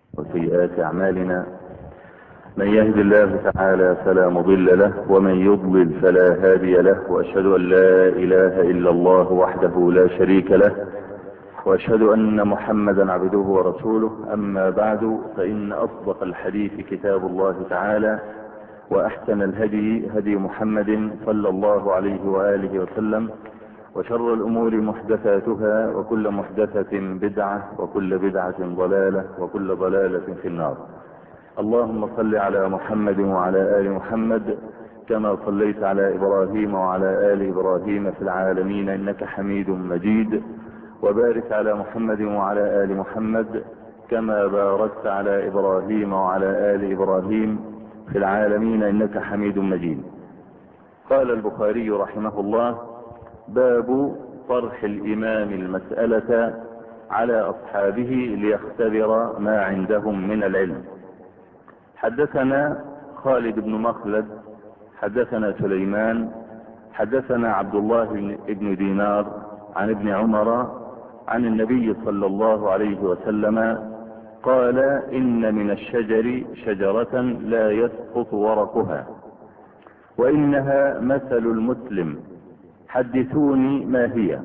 وسيئات أعمالنا. من يهد الله تعالى فلا مضل له، ومن يضلل فلا هادي له. وأشهد أن لا إله إلا الله وحده لا شريك له، وأشهد أن محمدا عبده ورسوله. أما بعد، فإن أصدق الحديث كتاب الله تعالى، وأحسن الهدي هدي محمد صلى الله عليه وآله وسلم، وشر الأمور محدثاتها، وكل محدثة بدعة، وكل بدعة ضلالة، وكل ضلالة في النار. اللهم صل على محمد وعلى آل محمد كما صليت على إبراهيم وعلى آل إبراهيم في العالمين إنك حميد مجيد، وبارك على محمد وعلى آل محمد كما باركت على إبراهيم وعلى آل إبراهيم في العالمين إنك حميد مجيد. قال البخاري رحمه الله: باب طرح الإمام المسألة على أصحابه ليختبر ما عندهم من العلم. حدثنا خالد بن مخلد حدثنا سليمان حدثنا عبد الله بن دينار عن ابن عمر عن النبي صلى الله عليه وسلم قال: إن من الشجر شجرة لا يسقط ورقها، وإنها مثل المسلم، حدثوني ما هي؟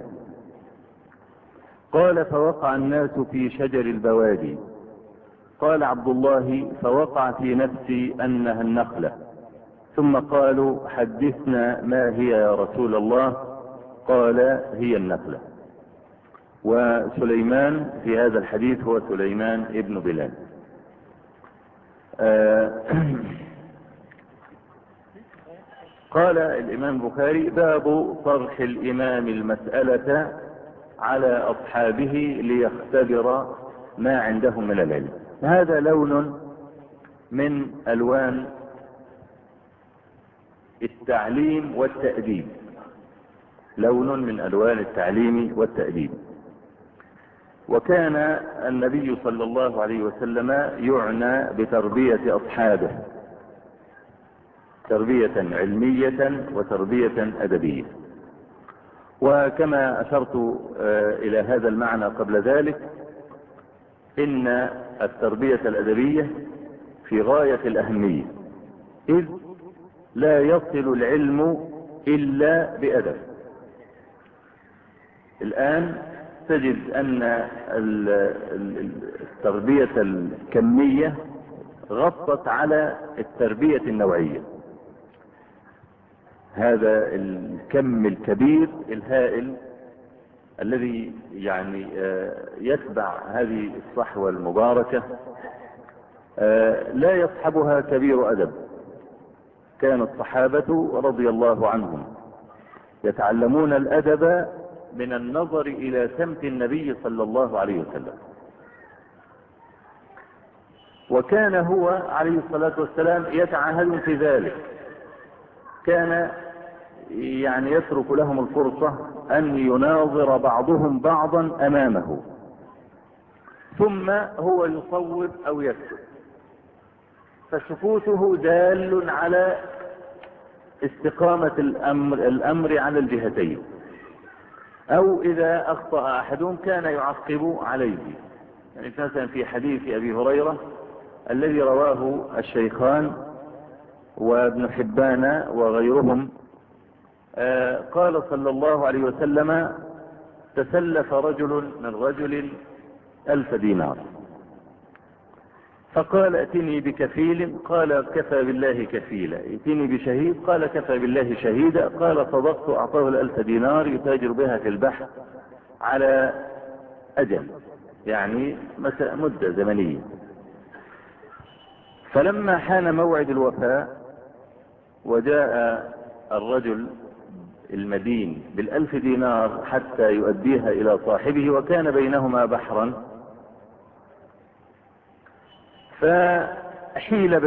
قال: فوقع الناس في شجر البوادي. قال عبد الله: فوقع في نفسي أنها النخلة. ثم قالوا: حدثنا ما هي يا رسول الله؟ قال: هي النخلة. وسليمان في هذا الحديث هو سليمان ابن بلال. قال الإمام البخاري: باب طرح الإمام المسألة على أصحابه ليختبر ما عندهم من العلم. هذا لون من ألوان التعليم والتأديب، لون من ألوان التعليم والتأديب. وكان النبي صلى الله عليه وسلم يعنى بتربية أصحابه تربية علمية وتربية أدبية. وكما أشرت إلى هذا المعنى قبل ذلك، إن التربية الأدبية في غاية الأهمية، إذ لا يصل العلم إلا بأدب. الآن تجد أن التربية الكمية غطت على التربية النوعية. هذا الكم الكبير الهائل الذي يعني يتبع هذه الصحوة المباركة لا يصحبها كبير أدب. كان الصحابة رضي الله عنهم يتعلمون الأدب من النظر إلى سمت النبي صلى الله عليه وسلم. وكان هو عليه الصلاة والسلام يتعهد في ذلك. كان يعني يترك لهم الفرصة أن يناظر بعضهم بعضا أمامه، ثم هو يصوب أو يكتب، فسكوته دال على استقامة الأمر على الجهتين. أو إذا أخطأ أحدهم كان يعقب عليه. يعني مثلا في حديث أبي هريرة الذي رواه الشيخان وابن حبان وغيرهم، قال صلى الله عليه وسلم: تسلف رجل من رجل 1000 دينار، فقال: ائتني بكفيل. قال: كفى بالله كفيلا. ائتني بشهيد. قال: كفى بالله شهيدا. قال: صدقت. أعطاه 1000 دينار يتاجر بها في البحر على أجل، يعني مدة زمنية. فلما حان موعد الوفاء وجاء الرجل المدين بال1000 دينار حتى يؤديها إلى صاحبه، وكان بينهما بحرا، فحيل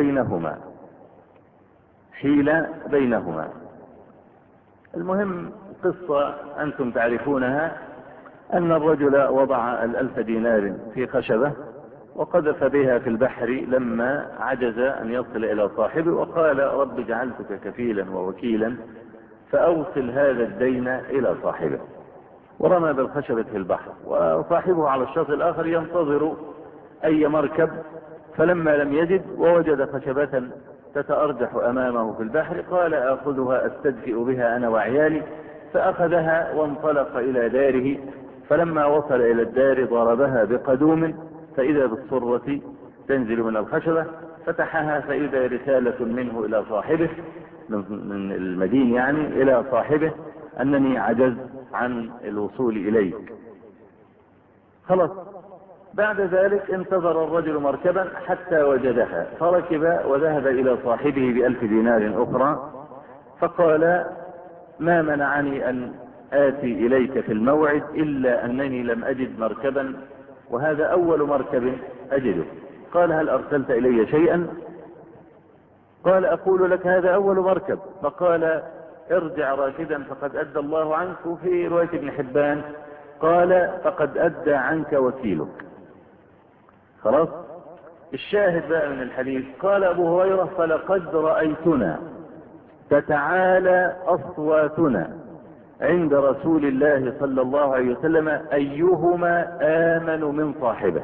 بينهما. المهم قصة أنتم تعرفونها، أن الرجل وضع 1000 دينار في خشبة وقذف بها في البحر لما عجز أن يصل إلى صاحبه، وقال: رب جعلتك كفيلا ووكيلا فأوصل هذا الدين إلى صاحبه. ورمى بالخشبة في البحر، وصاحبه على الشاطئ الآخر ينتظر أي مركب، فلما لم يجد ووجد خشبة تتأرجح أمامه في البحر قال آخذها أستدفئ بها أنا وعيالي، فأخذها وانطلق إلى داره. فلما وصل إلى الدار ضربها بقدوم فإذا بالصرة تنزل من الخشبة، فتحها فإذا رسالة منه إلى صاحبه من المدين يعني إلى صاحبه أنني عجزت عن الوصول إليك. خلاص. بعد ذلك انتظر الرجل مركبا حتى وجدها فركب وذهب إلى صاحبه ب1000 دينار أخرى، فقال ما منعني أن آتي إليك في الموعد إلا أنني لم أجد مركبا، وهذا أول مركب أجده. قال هل أرسلت إلي شيئا؟ قال أقول لك هذا أول مركب. فقال ارجع راشدا فقد أدى الله عنك. وفي رواية ابن حبان قال فقد أدى عنك وكيلك. خلاص. الشاهد بقى من الحديث قال أبو هريرة فلقد رأيتنا تتعالى أصواتنا عند رسول الله صلى الله عليه وسلم أيهما آمن من صاحبه.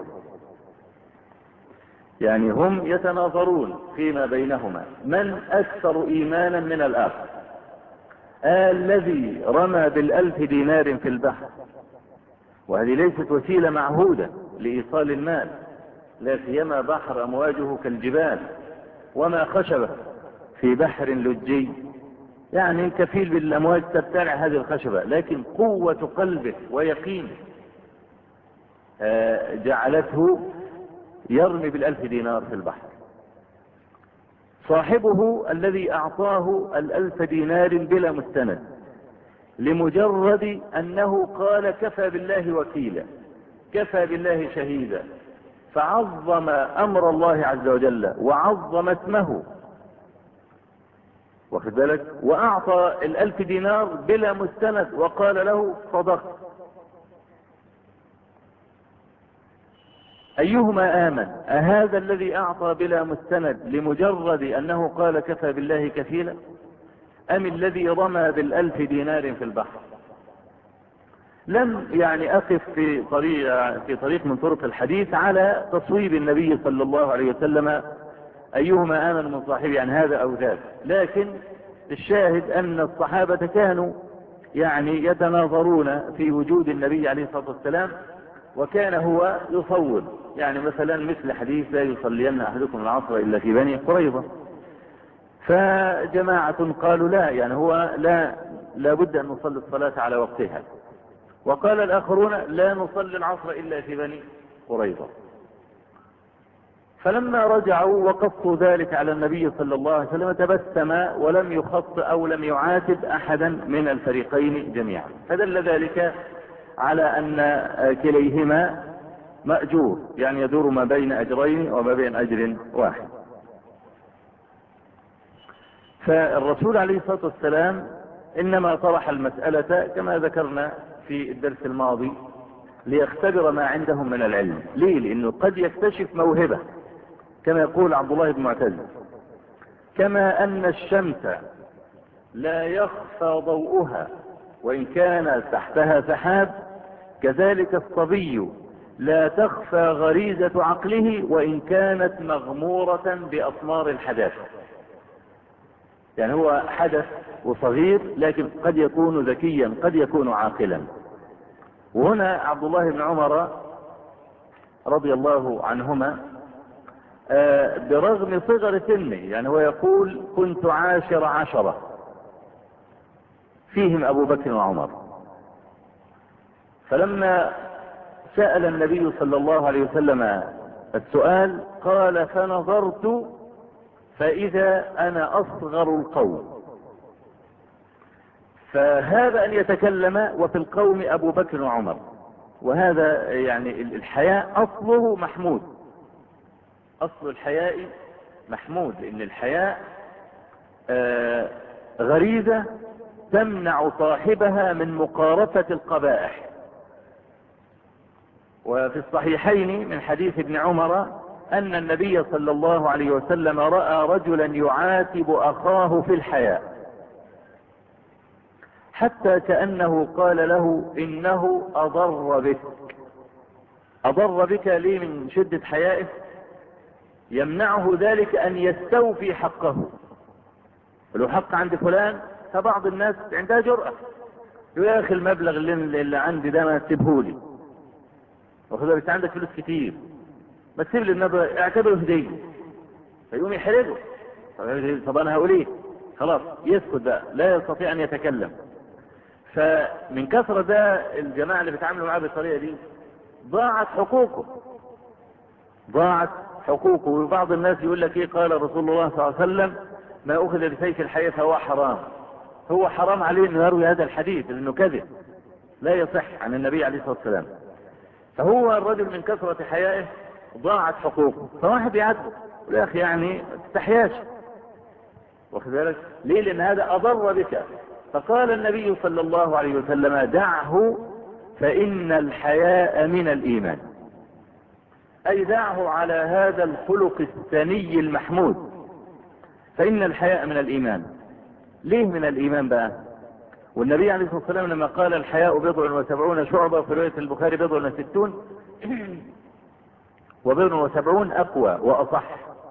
يعني هم يتناظرون فيما بينهما من أكثر إيمانا من الآخر، الذي رمى ب1000 دينار في البحر، وهذه ليست وسيلة معهودة لإيصال المال، لا سيما بحر أمواجه كالجبال، وما خشبة في بحر لجي يعني كفيل بالأمواج تبتلع هذه الخشبة، لكن قوة قلبه ويقينه جعلته يرمي ب1000 دينار في البحر. صاحبه الذي أعطاه 1000 دينار بلا مستند لمجرد أنه قال كفى بالله وكيلا، كفى بالله شهيدا، فعظم أمر الله عز وجل وعظم اسمه، واخد بالك، وأعطى 1000 دينار بلا مستند وقال له صدقت. أيهما آمن؟ أهذا الذي أعطى بلا مستند لمجرد أنه قال كفى بالله كفيلا، أم الذي رمى ب1000 دينار في البحر؟ لم يعني أقف في طريق من طرق الحديث على تصويب النبي صلى الله عليه وسلم أيهما آمن من صاحبه عن هذا أو ذاك، لكن الشاهد أن الصحابة كانوا يعني يتناظرون في وجود النبي عليه الصلاة والسلام، وكان هو يصوب. يعني مثلا مثل حديث لا يصلين أحدكم العصر إلا في بني قريظة، فجماعة قالوا لا، يعني هو لا بد أن نصلي الصلاة على وقتها، وقال الآخرون لا نصلي العصر إلا في بني قريظة. فلما رجعوا وقصوا ذلك على النبي صلى الله عليه وسلم تبسم ولم يخط أو لم يعاتب أحدا من الفريقين جميعا، فدل ذلك على أن كليهما مأجور، يعني يدور ما بين أجرين وما بين أجر واحد. فالرسول عليه الصلاة والسلام إنما طرح المسألة كما ذكرنا في الدرس الماضي ليختبر ما عندهم من العلم. ليه؟ لأنه قد يكتشف موهبة كما يقول عبد الله بن معتز، كما أن الشمس لا يخفى ضوءها وإن كان تحتها سحاب، كذلك الصبي لا تخفى غريزة عقله وإن كانت مغمورة بأطمار الحداثة. يعني هو حدث وصغير لكن قد يكون ذكيا قد يكون عاقلا. وهنا عبد الله بن عمر رضي الله عنهما برغم صغر سنه، يعني هو يقول كنت 10 فيهم أبو بكر وعمر، فلما سأل النبي صلى الله عليه وسلم السؤال قال فنظرت فإذا أنا أصغر القوم. فهذا أن يتكلم وفي القوم أبو بكر وعمر، وهذا يعني الحياء أصله محمود، أصل الحياء محمود، لأن الحياء غريزة تمنع صاحبها من مقارفة القبائح. وفي الصحيحين من حديث ابن عمر أن النبي صلى الله عليه وسلم رأى رجلا يعاتب أخاه في الحياء حتى كأنه قال له إنه أضر بك. أضر بك ليه؟ من شدة حيائه يمنعه ذلك أن يستوفي حقه. ولو حق عند فلان، فبعض الناس عندها جرأة يقول يا أخي المبلغ اللي عندي ده ما تسيبهولي، وخذها بس عندك فلوس كتير، ما تسيب لي المبلغ اعتبره هدية، فيقوم يحرجه. طب أنا هقول إيه؟ خلاص يسكت بقى، لا يستطيع أن يتكلم. فمن كثرة ده الجماعة اللي بيتعاملوا معاه بالطريقة دي ضاعت حقوقه، ضاعت حقوقه. وبعض الناس يقول لك ايه، قال رسول الله صلى الله عليه وسلم ما اخذ بسيف الحي فهو حرام. هو حرام عليه انه يروي هذا الحديث لانه كذب، لا يصح عن النبي عليه الصلاة والسلام. فهو الرجل من كثرة حيائه ضاعت حقوقه. فواحد يعاتبه يقول يا اخي يعني ما تستحياش، واخد بالك ليه؟ لان هذا اضر بك. فقال النبي صلى الله عليه وسلم دعه فان الحياء من الايمان، اي دعه على هذا الخلق الثني المحمود، فان الحياء من الايمان. ليه من الايمان بقى؟ والنبي عليه الصلاة والسلام لما قال الحياء 70 شعبة، في رواية البخاري 60 و70 اقوى واصح.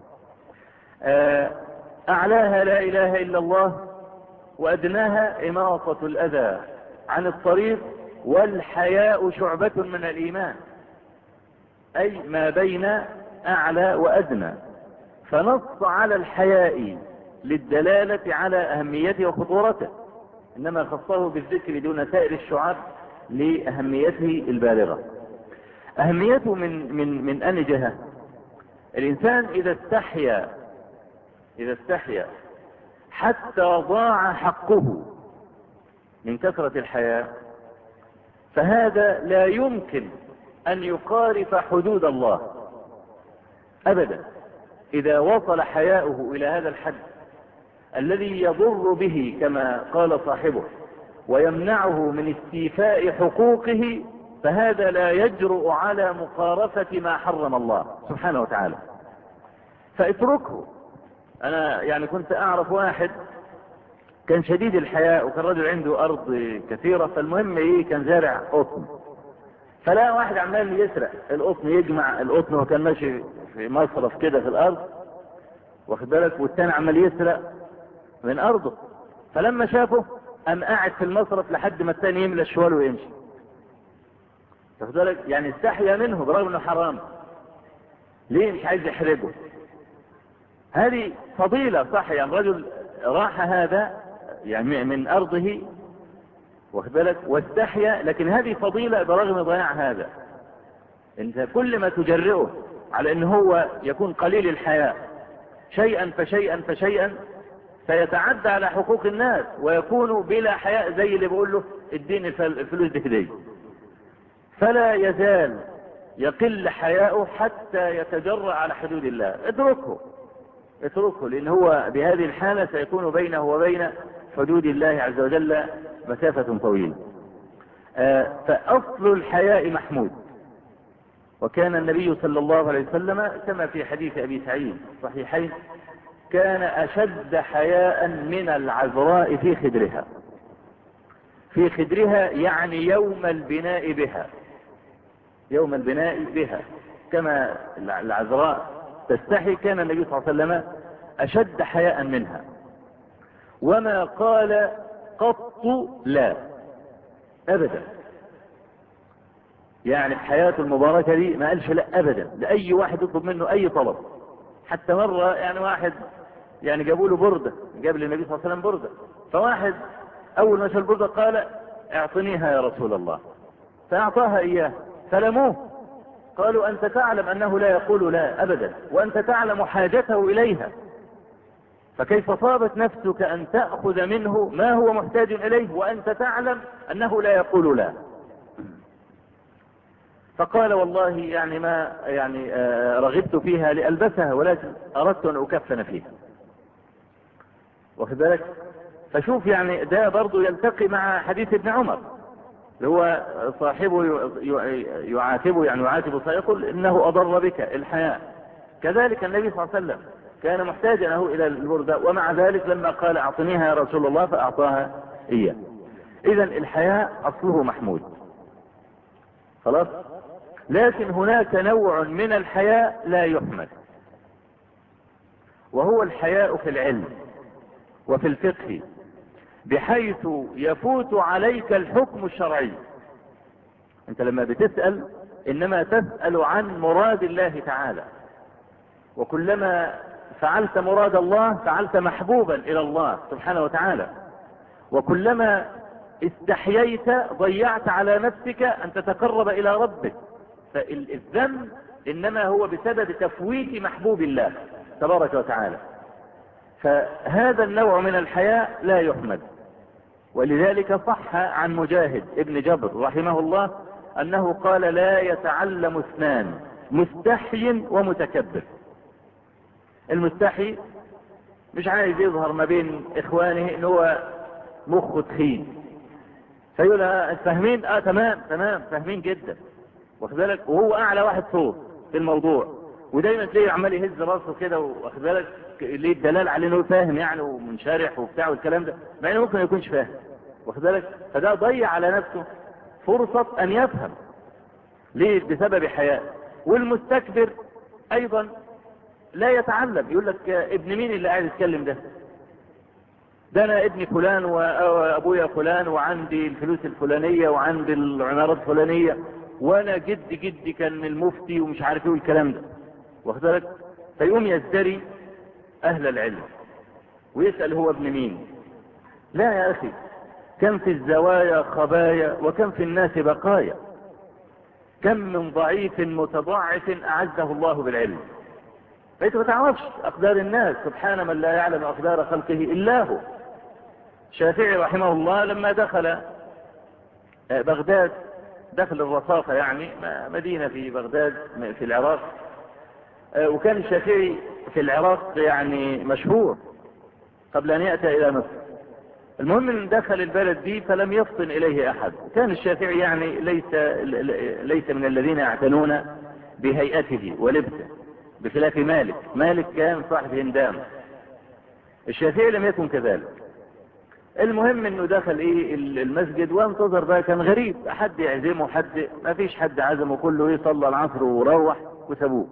اعلاها لا اله الا الله، وادناها اماطة الاذى عن الطريق، والحياء شعبة من الايمان، اي ما بين اعلى وادنى. فنص على الحياء للدلالة على اهميته وخطورته، انما خصه بالذكر دون سائر الشعب لاهميته البالغة. اهميته من ان جهة؟ الانسان اذا استحيا حتى ضاع حقه من كثرة الحياء، فهذا لا يمكن ان يقارف حدود الله ابدا. اذا وصل حياؤه الى هذا الحد الذي يضر به كما قال صاحبه ويمنعه من استيفاء حقوقه، فهذا لا يجرؤ على مقارفة ما حرم الله سبحانه وتعالى. فاتركه. انا يعني كنت اعرف واحد كان شديد الحياء، وكان رجل عنده ارض كثيرة، فالمهم ايه، كان زارع قطن، فلا واحد عمال يسرق القطن، يجمع القطن وكان ماشي في مصرف كده في الارض، واخد بالك، والتاني عمال يسرق من ارضه. فلما شافه قام قاعد في المصرف لحد ما التاني يملى الشوال ويمشي، واخد بالك، يعني استحيا منه برغم انه حرام. ليه؟ مش عايز يحرجه. هذه فضيلة صح، يعني رجل راح هذا يعني من ارضه، واخد بالك، واستحيا، لكن هذه فضيلة برغم ضياع هذا. انت كل ما تجرئه على ان هو يكون قليل الحياء شيئا فشيئا فشيئا سيتعدى على حقوق الناس ويكون بلا حياء، زي اللي بيقول له اديني الفلوس دي هدية. فلا يزال يقل حياؤه حتى يتجرأ على حدود الله. اتركه، لان هو بهذه الحالة سيكون بينه وبين حدود الله عز وجل مسافة طويلة. فاصل الحياء محمود. وكان النبي صلى الله عليه وسلم كما في حديث ابي سعيد صحيحين كان اشد حياء من العذراء في خدرها. في خدرها يعني يوم البناء بها، كما العذراء تستحي، كان النبي صلى الله عليه وسلم اشد حياء منها. وما قال قط لا ابدا، يعني حياته المباركة دي ما قالش لا ابدا لاي واحد يطلب منه اي طلب. حتى مرة يعني واحد يعني جابوا له بردة، جاب للنبي صلى الله عليه وسلم بردة، فواحد اول ما شاف البردة قال اعطنيها يا رسول الله، فاعطاها اياه، فلموه، قالوا انت تعلم انه لا يقول لا ابدا، وانت تعلم حاجته اليها، فكيف طابت نفسك ان تأخذ منه ما هو محتاج اليه وانت تعلم انه لا يقول لا. فقال والله يعني ما يعني رغبت فيها لألبسها، ولكن اردت ان اكفن فيها، واخد بالك. فشوف يعني ده برضو يلتقي مع حديث ابن عمر اللي هو صاحبه يعاتبه، يعني يعاتبه فيقول انه اضر بك الحياء. كذلك النبي صلى الله عليه وسلم كان محتاجا له الى البردة، ومع ذلك لما قال اعطنيها يا رسول الله فاعطاها اياه. اذا الحياء اصله محمود. خلاص. لكن هناك نوع من الحياء لا يحمد، وهو الحياء في العلم وفي الفقه، بحيث يفوت عليك الحكم الشرعي. انت لما بتسأل انما تسأل عن مراد الله تعالى، وكلما فعلت مراد الله فعلت محبوبا الى الله سبحانه وتعالى، وكلما استحييت ضيعت على نفسك ان تتقرب الى ربك. فالذنب انما هو بسبب تفويت محبوب الله تبارك وتعالى. فهذا النوع من الحياء لا يحمد. ولذلك صح عن مجاهد ابن جبر رحمه الله انه قال: لا يتعلم اثنان، مستحي ومتكبر. المستحي مش عايز يظهر ما بين اخوانه ان هو مخه تخين، فيقول فاهمين، تمام فاهمين جدا، واخد بالك، وهو اعلى واحد صوت في الموضوع، ودايما تلاقيه عمال يهز راسه كده، واخد بالك، ليه الدلال على انه فاهم يعني ومنشرح وبتاع والكلام ده، مع انه ممكن ما يكونش فاهم، واخد بالك. فده ضيع على نفسه فرصة ان يفهم. ليه؟ بسبب حياء. والمستكبر ايضا لا يتعلم، يقول لك ابن مين اللي قاعد يتكلم ده انا ابن فلان وابويا فلان وعندي الفلوس الفلانية وعندي العمارات الفلانية وانا جدي كان المفتي ومش عارف ايه والكلام ده، واخد بالك. فيقوم يزدري اهل العلم ويسأل هو ابن مين. لا يا اخي، كم في الزوايا خبايا وكم في الناس بقايا، كم من ضعيف متضعف اعزه الله بالعلم. فانت ما تعرفش اقدار الناس، سبحان من لا يعلم اقدار خلقه الا هو. الشافعي رحمه الله لما دخل بغداد، دخل الرصافة يعني مدينة في بغداد في العراق، وكان الشافعي في العراق يعني مشهور قبل ان يأتي الى مصر. المهم ان دخل البلد دي فلم يفطن اليه احد. كان الشافعي يعني ليس من الذين يعتنون بهيئته ولبسه، بخلاف مالك كان صاحب هندام. الشافعي لم يكن كذلك. المهم انه دخل المسجد وانتظر بقى، كان غريب، حد يعزمه، حد ما فيش حد عزمه، كله صلى العصر وروح وسابوه.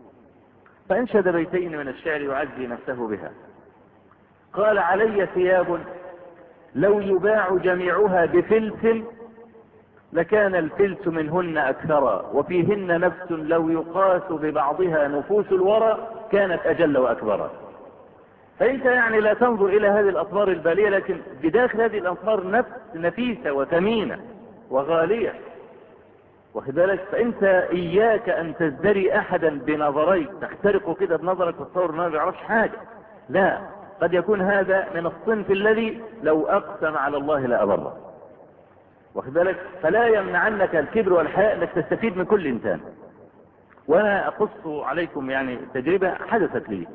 فانشد بيتين من الشعر يعزي نفسه بها. قال: علي ثياب لو يباع جميعها بفلس لكان الفلس منهن اكثرا، وفيهن نفس لو يقاس ببعضها نفوس الورى كانت اجل واكبرا. فانت يعني لا تنظر الى هذه الاطمار البالية، لكن بداخل هذه الاطمار نفس نفيسة وثمينة وغالية، واخد بالك. فانت اياك ان تزدري احدا بنظريك، تخترقه كده بنظرك وتصور انه ما بيعرفش حاجة. لا، قد يكون هذا من الصنف الذي لو اقسم على الله لأبره، واخد بالك. فلا يمنعنك الكبر والحياء انك تستفيد من كل انسان. وانا اقص عليكم يعني تجربة حدثت لي.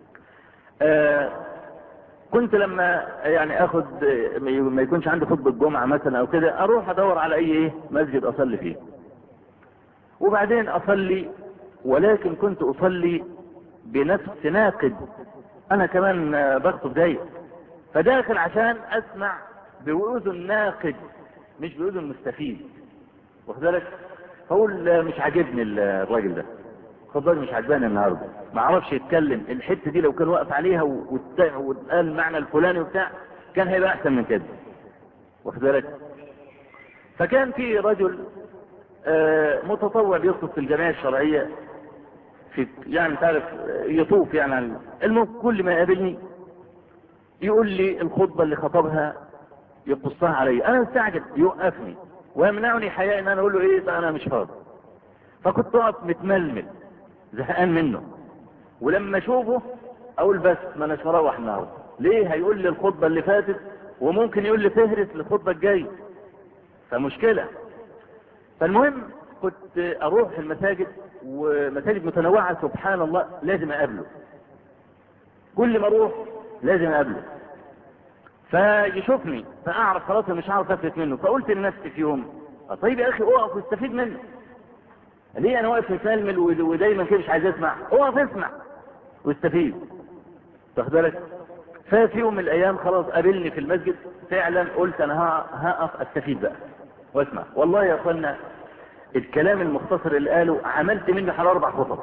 كنت لما يعني اخد ما يكونش عندي خطبة جمعة مثلا او كده، اروح ادور على اي مسجد اصلي فيه، وبعدين اصلي، ولكن كنت اصلي بنفس ناقد، انا كمان بخطب دايق، فداخل عشان اسمع بأذن ناقد مش بأذن مستفيد، واخد بالك. فاقول مش عاجبني الراجل ده، خد بالك مش عجباني النهارده، ما عرفش يتكلم الحته دي، لو كان واقف عليها وقال المعنى الفلاني وبتاع كان هيبقى احسن من كده، واخد بالك. فكان في رجل متطوع بيخطب في الجمعيه الشرعيه، في يعني تعرف يطوف يعني. المهم كل ما يقابلني يقول لي الخطبه اللي خطبها يقصها علي، انا مستعجل، يوقفني ويمنعني حياء ان انا اقول له ايه انا مش فاضي. فكنت اقف متململ زهقان منه، ولما اشوفه اقول بس ما اناش مروح النهارده، ليه هيقول لي الخطبه اللي فاتت وممكن يقول لي فهرس للخطبه الجايه، فمشكله. فالمهم كنت اروح المساجد، ومساجد متنوعه سبحان الله لازم اقابله، كل ما اروح لازم اقابله، فيشوفني فاعرف خلاص مش هعرف افلت منه. فقلت لنفسي في يوم طيب يا اخي اقف واستفيد منه، ليه انا واقف متململ ودايما كده مش عايز اسمع؟ اقف اسمع واستفيد، واخد بالك. ففي يوم من الايام خلاص قابلني في المسجد فعلا، قلت انا هقف استفيد بقى واسمع. والله يا اخوانا الكلام المختصر اللي قاله عملت منه حوالي 4 خطب،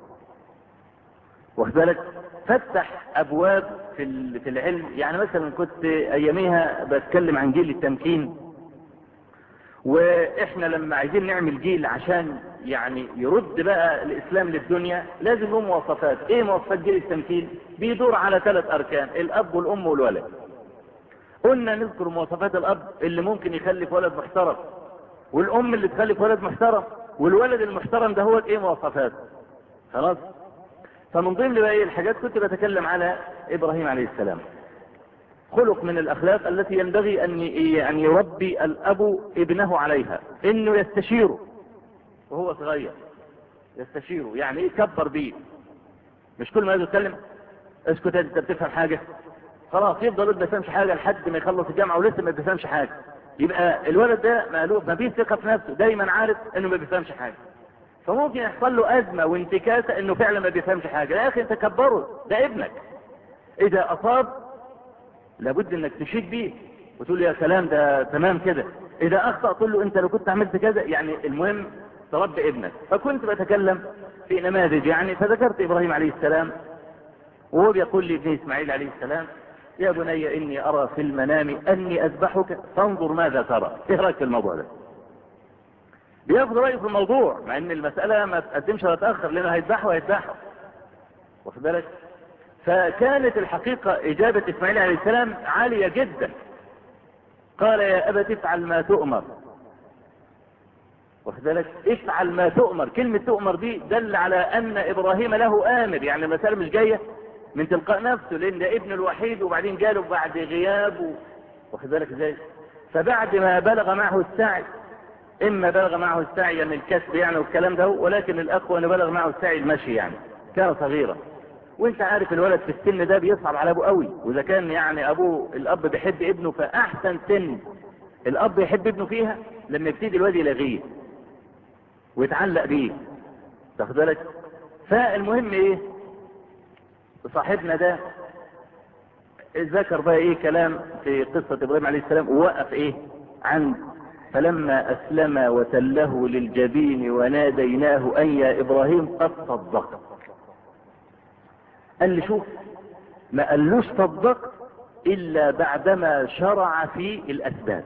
واخد بالك؟ فتح ابواب في العلم. يعني مثلا كنت اياميها بتكلم عن جيل التمكين، واحنا لما عايزين نعمل جيل عشان يعني يرد بقى الاسلام للدنيا لازم له مواصفات. ايه مواصفات جيل التمكين؟ بيدور على 3 اركان: الاب والام والولد. قلنا نذكر مواصفات الاب اللي ممكن يخلف ولد محترم، والام اللي تخلف ولد محترم، والولد المحترم ده هو ايه مواصفاته. خلاص. فمن ضمن بقى ايه الحاجات كنت بتكلم على ابراهيم عليه السلام. خلق من الاخلاق التي ينبغي ان يربي الاب ابنه عليها، انه يستشيره وهو صغير. يستشيره يعني ايه؟ يكبر بيه، مش كل ما يجي يتكلم اسكت انت بتفهم حاجه، خلاص يفضل ما بيفهمش حاجه لحد ما يخلص الجامعه ولسه ما بيفهمش حاجه. يبقى الولد ده مقلوب، ما فيش ثقه في نفسه، دايما عارف انه ما بيفهمش حاجه. فممكن يحصل له ازمه وانتكاسه انه فعلا ما بيفهمش حاجه. يا اخي انت كبره، ده ابنك. اذا اصاب لابد انك تشيد بيه وتقول يا سلام ده تمام كده. اذا اخطأ تقول له انت لو كنت عملت كذا. يعني المهم تربي ابنك. فكنت بتكلم في نماذج يعني، فذكرت ابراهيم عليه السلام وهو بيقول لابنه اسماعيل عليه السلام: يا بني اني ارى في المنام اني اذبحك فانظر ماذا ترى. ايه رايك في الموضوع ده؟ بياخد رايه في الموضوع مع ان المساله ما تقدمش ولا تاخر، لانه هيذبحه. واخد بالك؟ فكانت الحقيقه اجابه اسماعيل عليه السلام عاليه جدا. قال: يا ابت افعل ما تؤمر. واخد بالك؟ افعل ما تؤمر. كلمه تؤمر دي دل على ان ابراهيم له امر، يعني المساله مش جايه من تلقاء نفسه، لان ده ابن الوحيد وبعدين جاله بعد غياب واخد بالك ازاي؟ فبعد ما بلغ معه السعي، اما بلغ معه السعي من الكسب يعني والكلام ده، ولكن الاخوه انه بلغ معه السعي المشي، يعني كان صغيرا. وانت عارف الولد في السن ده بيصعب على ابوه قوي، واذا كان يعني الاب بيحب ابنه، فاحسن سن الاب يحب ابنه فيها لما يبتدي الواد يلغيه ويتعلق بيه. تاخد بالك؟ فالمهم ايه، صاحبنا ده ذكر بقى ايه كلام في قصة ابراهيم عليه السلام، ووقف ايه عند: فلما اسلم وتله للجبين وناديناه ان يا ابراهيم قد صدقت. قال لي شوف، ما قالوش صدقت الا بعدما شرع في الاسباب.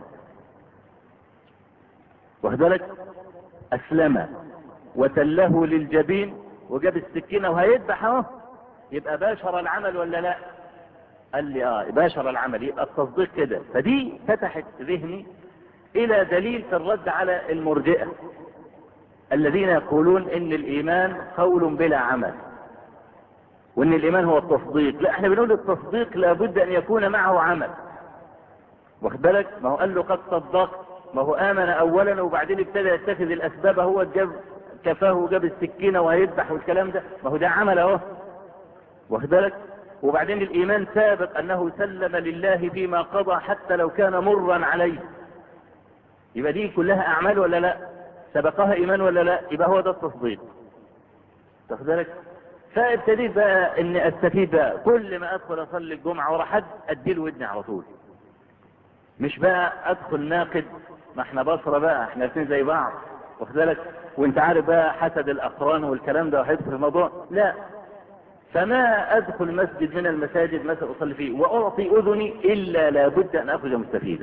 واخد بالك؟ اسلم وتله للجبين وجاب السكينة وهيذبح اهو، يبقى باشر العمل ولا لا؟ قال لي باشر العمل، يبقى التصديق كده. فدي فتحت ذهني الى دليل في الرد على المرجئة الذين يقولون ان الايمان قول بلا عمل، وان الايمان هو التصديق. لا، احنا بنقول التصديق لابد ان يكون معه عمل. واخد بالك؟ ما هو قال له قد صدقت، ما هو امن اولا وبعدين ابتدى يتخذ الاسباب، هو جاب كفاه وجاب السكينة وهيذبح والكلام ده، ما هو ده عمل اهو. واخد بالك؟ وبعدين الايمان سابق انه سلم لله فيما قضى حتى لو كان مرا عليه. يبقى دي كلها اعمال ولا لا؟ سبقها ايمان ولا لا؟ يبقى هو ده التصديق. تاخد بالك؟ فابتديت بقى اني استفيد بقى، كل ما ادخل اصلي الجمعه ورا حد اديله ودني على طول. مش بقى ادخل ناقد، ما احنا بصره بقى، احنا الاثنين زي بعض. واخد بالك؟ وانت عارف بقى حسد الاقران والكلام ده وهيدخل في الموضوع. لا، فما ادخل مسجد من المساجد مثلا اصلي فيه واعطي اذني الا لابد ان اخرج مستفيدا.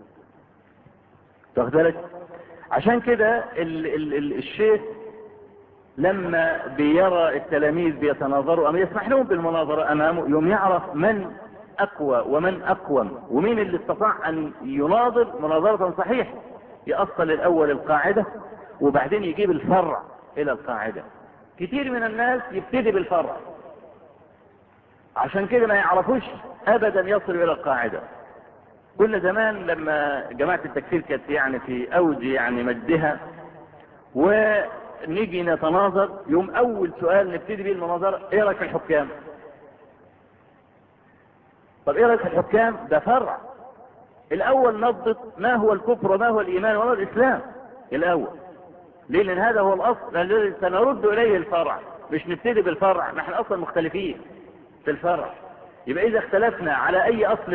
تاخد بالك؟ عشان كده الشيخ لما بيرى التلاميذ بيتناظروا أم يسمح لهم بالمناظرة أمامه، يوم يعرف من أقوى ومن أقوم ومين اللي استطاع أن يناظر مناظرة صحيحة. يأصل الأول القاعدة وبعدين يجيب الفرع إلى القاعدة. كتير من الناس يبتدي بالفرع، عشان كده ما يعرفوش أبدا يصلوا إلى القاعدة. كل زمان لما جماعة التكفير كانت يعني في أوج يعني مجدها ونيجي نتناظر، يوم اول سؤال نبتدي بيه المناظرة: ايه رايك في الحكام؟ طب ايه رايك في الحكام؟ ده فرع. الاول نضبط ما هو الكفر وما هو الايمان وما هو الاسلام الاول. ليه؟ لان هذا هو الاصل الذي سنرد اليه الفرع، مش نبتدي بالفرع، نحن اصلا مختلفين في الفرع. يبقى اذا اختلفنا على اي اصل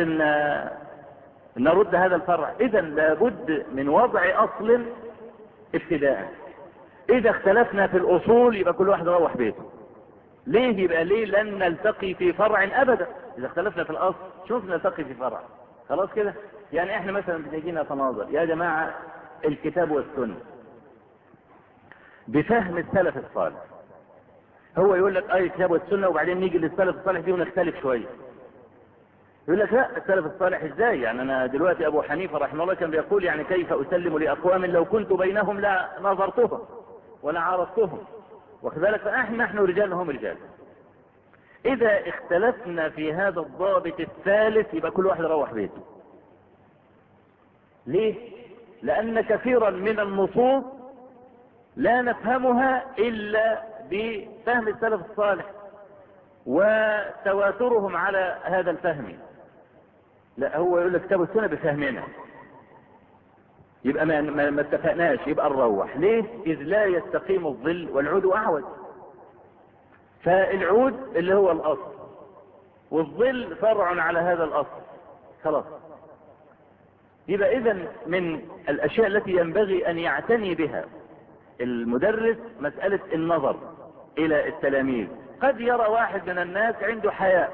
نرد هذا الفرع، اذا لابد من وضع اصل ابتداء. اذا اختلفنا في الاصول يبقى كل واحد يروح بيته. ليه؟ يبقى ليه لن نلتقي في فرع ابدا. اذا اختلفنا في الاصل شوف نلتقي في فرع، خلاص كده. يعني احنا مثلا بنيجي نتناظر يا جماعة الكتاب والسنة بفهم السلف الصالح، هو يقول لك الكتاب والسنة، وبعدين نيجي للسلف الصالح دي ونختلف شوية. يقول لك لا، السلف الصالح ازاي؟ يعني انا دلوقتي ابو حنيفة رحمه الله كان بيقول يعني كيف اسلم لاقوام لو كنت بينهم لا نظرتهم ولا عارضتهم، واخد بالك؟ فنحن رجال هم رجال. اذا اختلفنا في هذا الضابط الثالث يبقى كل واحد يروح بيته. ليه؟ لان كثيرا من النصوص لا نفهمها الا بفهم السلف الصالح وتواترهم على هذا الفهم. لا، هو يقول لك كتاب السنة بفهمنا، يبقى ما اتفقناش، يبقى نروح. ليه؟ اذ لا يستقيم الظل والعود اعوج. فالعود اللي هو الاصل والظل فرع على هذا الاصل، خلاص. يبقى اذا من الاشياء التي ينبغي ان يعتني بها المدرس مسألة النظر الى التلاميذ. قد يرى واحد من الناس عنده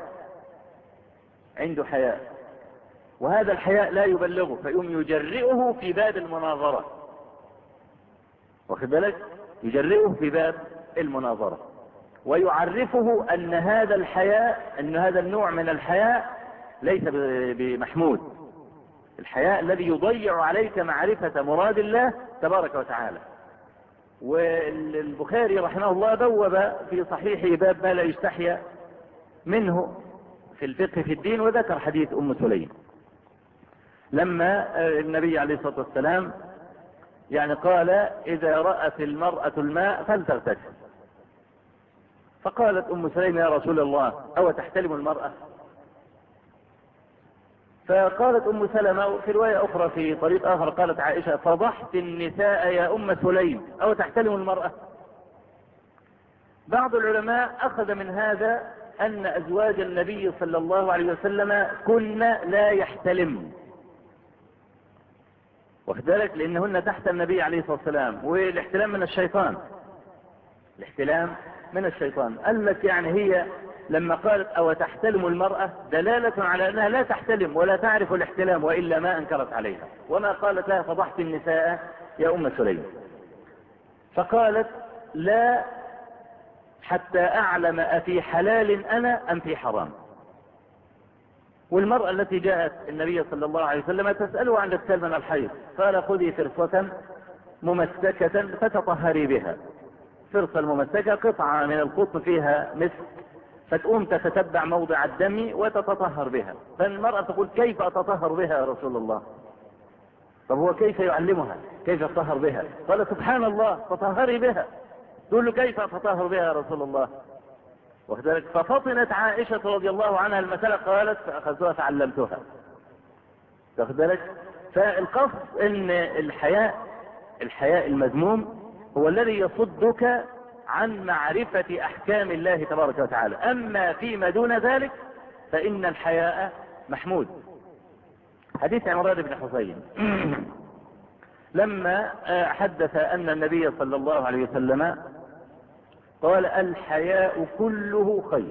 حياء وهذا الحياء لا يبلغه، فيقوم يجرئه في باب المناظرة، واخد بالك؟ يجرئه في باب المناظرة ويعرفه ان هذا الحياء، ان هذا النوع من الحياء ليس بمحمود. الحياء الذي يضيع عليك معرفة مراد الله تبارك وتعالى. والبخاري رحمه الله بوب في صحيحه باب ما لا يستحيا منه في الفقه في الدين، وذكر حديث ام سليم لما النبي عليه الصلاة والسلام يعني قال اذا رأت المرأة الماء فلتغتسل. فقالت ام سليم يا رسول الله او تحتلم المرأة؟ فقالت ام سلمة في رواية اخرى في طريق اخر قالت عائشة فضحت النساء يا ام سليم او تحتلم المرأة؟ بعض العلماء اخذ من هذا ان ازواج النبي صلى الله عليه وسلم كن لا يحتلم، واخد بالك؟ لانهن تحت النبي عليه الصلاة والسلام، والاحتلام من الشيطان. الاحتلام من الشيطان. قال لك يعني هي لما قالت او تحتلم المرأة دلالة على انها لا تحتلم ولا تعرف الاحتلام، والا ما انكرت عليها. وما قالت لها فضحت النساء يا ام سليم. فقالت لا حتى اعلم افي حلال انا ام في حرام. والمرأة التي جاءت النبي صلى الله عليه وسلم تسأله عن الاغتسال من الحيض، قال خذي فرصة ممسكة فتطهري بها. فرصة الممسكة قطعة من القطن فيها مسك، فتقوم تتتبع موضع الدم وتتطهر بها. فالمرأة تقول كيف اتطهر بها يا رسول الله؟ طب هو كيف يعلمها كيف تطهر بها؟ قال سبحان الله تطهري بها. تقول له كيف اتطهر بها يا رسول الله؟ وكذلك ففطنت عائشة رضي الله عنها المسألة، قالت فأخذتها فعلمتها. واخد بالك؟ فالقصد ان الحياء المذموم هو الذي يصدك عن معرفة احكام الله تبارك وتعالى. اما فيما دون ذلك فان الحياء محمود. حديث عمران بن حسين لما حدث ان النبي صلى الله عليه وسلم قال الحياء كله خير.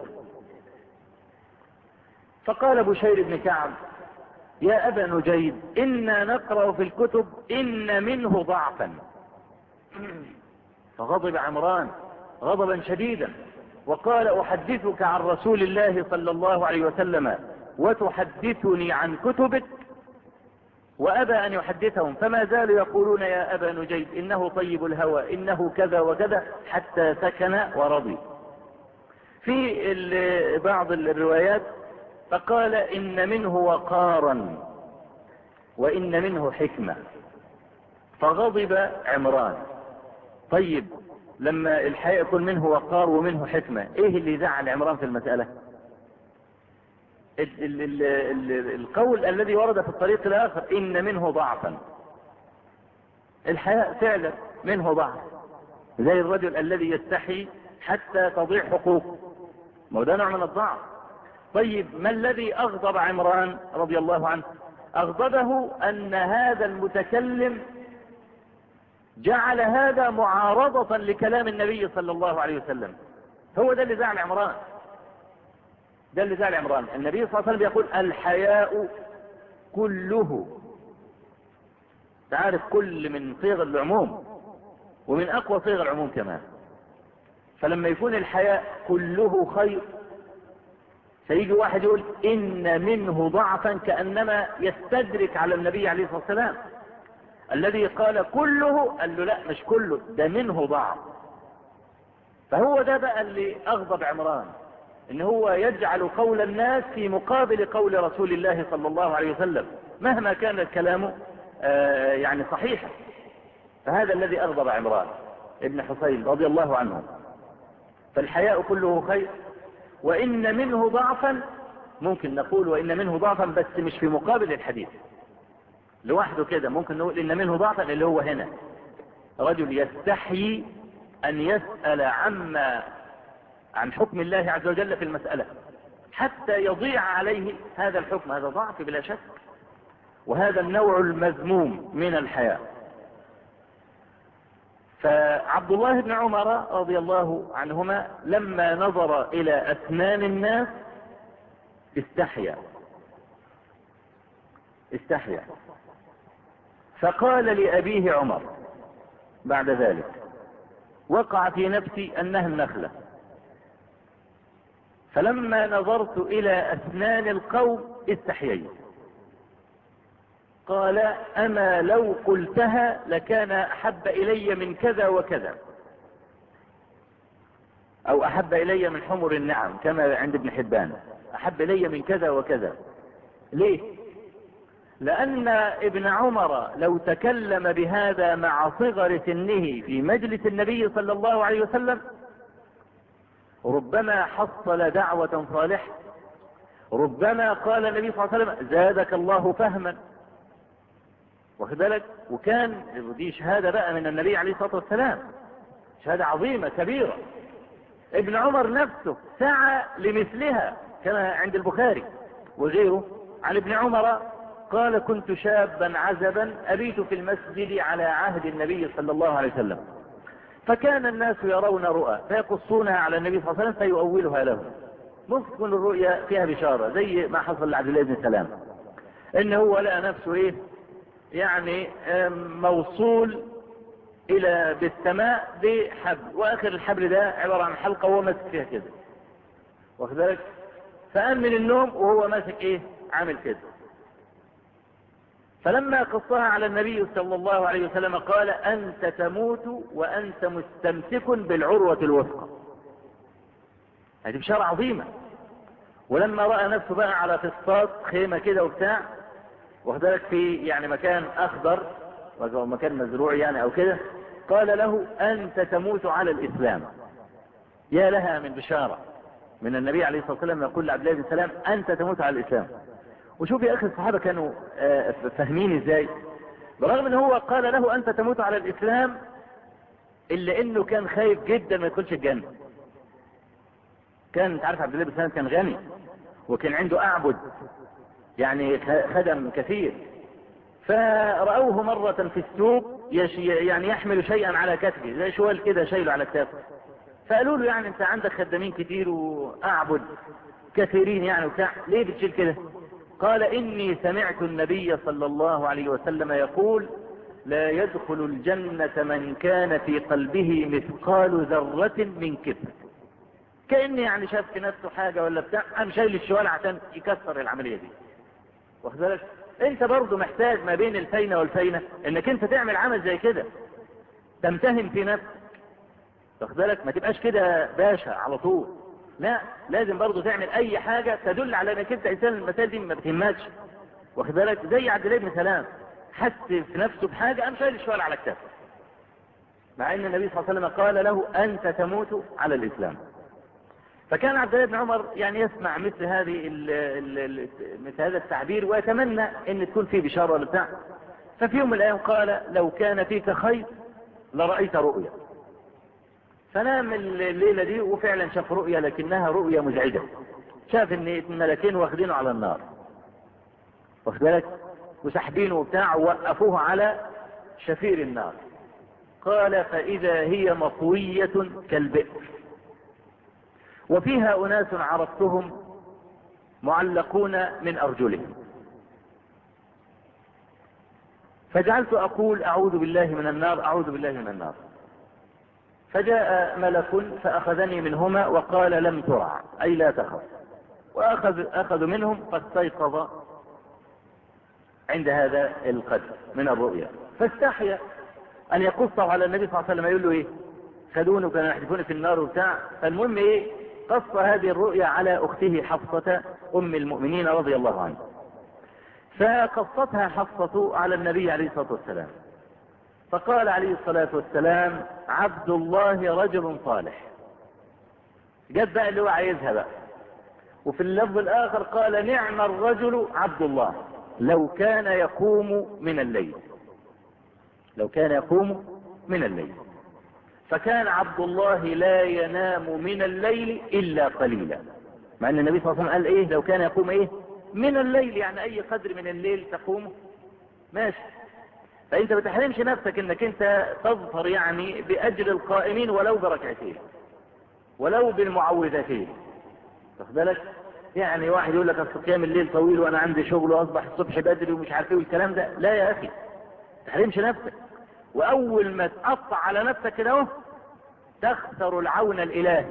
فقال بشير بن كعب يا ابا نجيد انا نقرأ في الكتب ان منه ضعفا. فغضب عمران غضبا شديدا وقال احدثك عن رسول الله صلى الله عليه وسلم وتحدثني عن كتبك؟ وابى ان يحدثهم، فما زالوا يقولون يا ابا نجيد انه طيب الهوى انه كذا وكذا حتى سكن ورضي. في بعض الروايات فقال ان منه وقارا وان منه حكمة. فغضب عمران. طيب لما الحقيقة يكون منه وقار ومنه حكمة، ايه اللي يزعل عمران في المسألة؟ القول الذي ورد في الطريق الاخر ان منه ضعفا. الحياء فعلا منه ضعف، زي الرجل الذي يستحي حتى تضيع حقوقه، ما ده نوع من الضعف. طيب ما الذي اغضب عمران رضي الله عنه؟ اغضبه ان هذا المتكلم جعل هذا معارضة لكلام النبي صلى الله عليه وسلم. هو ده اللي زعل عمران، ده اللي زعل عمران. النبي صلى الله عليه وسلم يقول الحياء كله، تعرف كل من صيغ العموم ومن اقوى صيغ العموم كمان. فلما يكون الحياء كله خير، سيجي واحد يقول ان منه ضعفا، كأنما يستدرك على النبي عليه الصلاة والسلام الذي قال كله، قال له لا مش كله، ده منه ضعف. فهو ده بقى اللي اغضب عمران، ان هو يجعل قول الناس في مقابل قول رسول الله صلى الله عليه وسلم مهما كان الكلام يعني صحيحا. فهذا الذي اغضب عمران ابن حسين رضي الله عنه. فالحياء كله خير، وان منه ضعفا، ممكن نقول وان منه ضعفا بس مش في مقابل الحديث لوحده كده، ممكن نقول ان منه ضعفا اللي هو هنا رجل يستحيي ان يسأل عن حكم الله عز وجل في المسألة حتى يضيع عليه هذا الحكم، هذا ضعف بلا شك، وهذا النوع المذموم من الحياء. فعبد الله بن عمر رضي الله عنهما لما نظر الى اسنان الناس استحيا، فقال لأبيه عمر بعد ذلك وقع في نفسي أنها النخلة، فلما نظرت إلى أسنان القوم استحييت. قال أما لو قلتها لكان أحب إلي من كذا وكذا، أو أحب إلي من حمر النعم كما عند ابن حبان، أحب إلي من كذا وكذا. ليه؟ لأن ابن عمر لو تكلم بهذا مع صغر سنه في مجلس النبي صلى الله عليه وسلم ربما حصل دعوة صالحة، ربما قال النبي صلى الله عليه وسلم زادك الله فهما، واخد بالك؟ وكان دي شهادة بقى من النبي عليه الصلاة والسلام، شهادة عظيمة كبيرة. ابن عمر نفسه سعى لمثلها كما عند البخاري وغيره عن ابن عمر قال كنت شابا عزبا أبيت في المسجد على عهد النبي صلى الله عليه وسلم، فكان الناس يرون رؤى فيقصونها على النبي صلى الله عليه وسلم فيؤولها لهم. ممكن تكون الرؤيا فيها بشارة زي ما حصل لعبد الله بن سلام، ان هو لقى نفسه ايه يعني موصول الى بالسماء بحبل، واخر الحبل ده عبارة عن حلقة وهو ماسك فيها كده، واخد بالك؟ فقام من النوم وهو ماسك ايه عامل كده. فلما قصها على النبي صلى الله عليه وسلم قال أنت تموت وأنت مستمسك بالعروة الوثقى. هذه بشارة عظيمة. ولما رأى نفسه بقى على فسطاط خيمة كده وبتاع، واخدلك في يعني مكان أخضر مكان مزروع يعني أو كده، قال له أنت تموت على الإسلام. يا لها من بشارة من النبي عليه الصلاة والسلام يقول لعبد الله بن سلام أنت تموت على الإسلام. وشوف يا أخي الصحابة كانوا فاهمين إزاي، برغم ان هو قال له انت تموت على الاسلام الا انه كان خايف جدا ما يدخلش الجنة. كان انت عارف عبد الله بن سلام كان غني وكان عنده اعبد يعني خدم كثير، فرأوه مرة في السوق يعني يحمل شيئا على كتفه زي شوال كده شايله على كتافه، فقالوا له يعني انت عندك خدامين كتير واعبد كثيرين يعني وبتاع ليه بتشيل كده؟ قال إني سمعت النبي صلى الله عليه وسلم يقول لا يدخل الجنة من كان في قلبه مثقال ذرة من كبر. كأني يعني شاف في نفسه حاجة ولا بتاع قام شايل الشوال عشان يكسر العملية دي، واخد بالك؟ انت برضو محتاج ما بين الفينة والفينة انك انت تعمل عمل زي كده تمتهن في نفسك، واخد بالك؟ ما تبقاش كده باشا على طول، لا لازم برضو تعمل اي حاجة تدل على انك انت انسان المسائل دي ما بتهمكش، واخد بالك؟ زي عبد الله بن سلام حس في نفسه بحاجة قام شايل الشوال على كتافه، مع ان النبي صلى الله عليه وسلم قال له انت تموت على الاسلام. فكان عبد الله بن عمر يعني يسمع مثل مثل هذا التعبير ويتمنى ان تكون فيه بشارة ولا بتاع. ففي يوم من الايام قال لو كان فيك خير لرأيت رؤيا. فنام الليلة دي وفعلا شاف رؤيا لكنها رؤيا مزعجة، شاف ان الملكين واخدينه على النار، واخد بالك؟ وسحبينه وبتاع ووقفوه على شفير النار، قال فإذا هي مطوية كالبئر وفيها أناس عرفتهم معلقون من أرجلهم، فجعلت أقول أعوذ بالله من النار أعوذ بالله من النار، فجاء ملك فأخذني منهما وقال لم ترع أي لا تخف، وأخذ منهم فاستيقظ عند هذا القدر من الرؤيا، فاستحيا أن يقصه على النبي صلى الله عليه وسلم، يقول له إيه خدونه كانوا يحدثون في النار وبتاع. فالمهم إيه قص هذه الرؤيا على أخته حفصة أم المؤمنين رضي الله عنها، فقصتها حفصة على النبي عليه الصلاة والسلام، فقال عليه الصلاة والسلام عبد الله رجل صالح. جد بقى اللي هو عايزها بقى. وفي اللفظ الآخر قال نعم الرجل عبد الله لو كان يقوم من الليل، لو كان يقوم من الليل. فكان عبد الله لا ينام من الليل إلا قليلا، مع أن النبي صلى الله عليه وسلم قال إيه لو كان يقوم إيه من الليل، يعني أي قدر من الليل تقوم ماشي. فأنت ما تحرمش نفسك أنك أنت تظفر يعني بأجر القائمين ولو بركعتين ولو بالمعوذتين، واخد بالك؟ يعني واحد يقول لك اصل قيام الليل طويل وانا عندي شغل واصبح الصبح بدري ومش عارف ايه والكلام ده، لا يا اخي ما تحرمش نفسك. واول ما تقطع على نفسك كده اهو تخسر العون الالهي.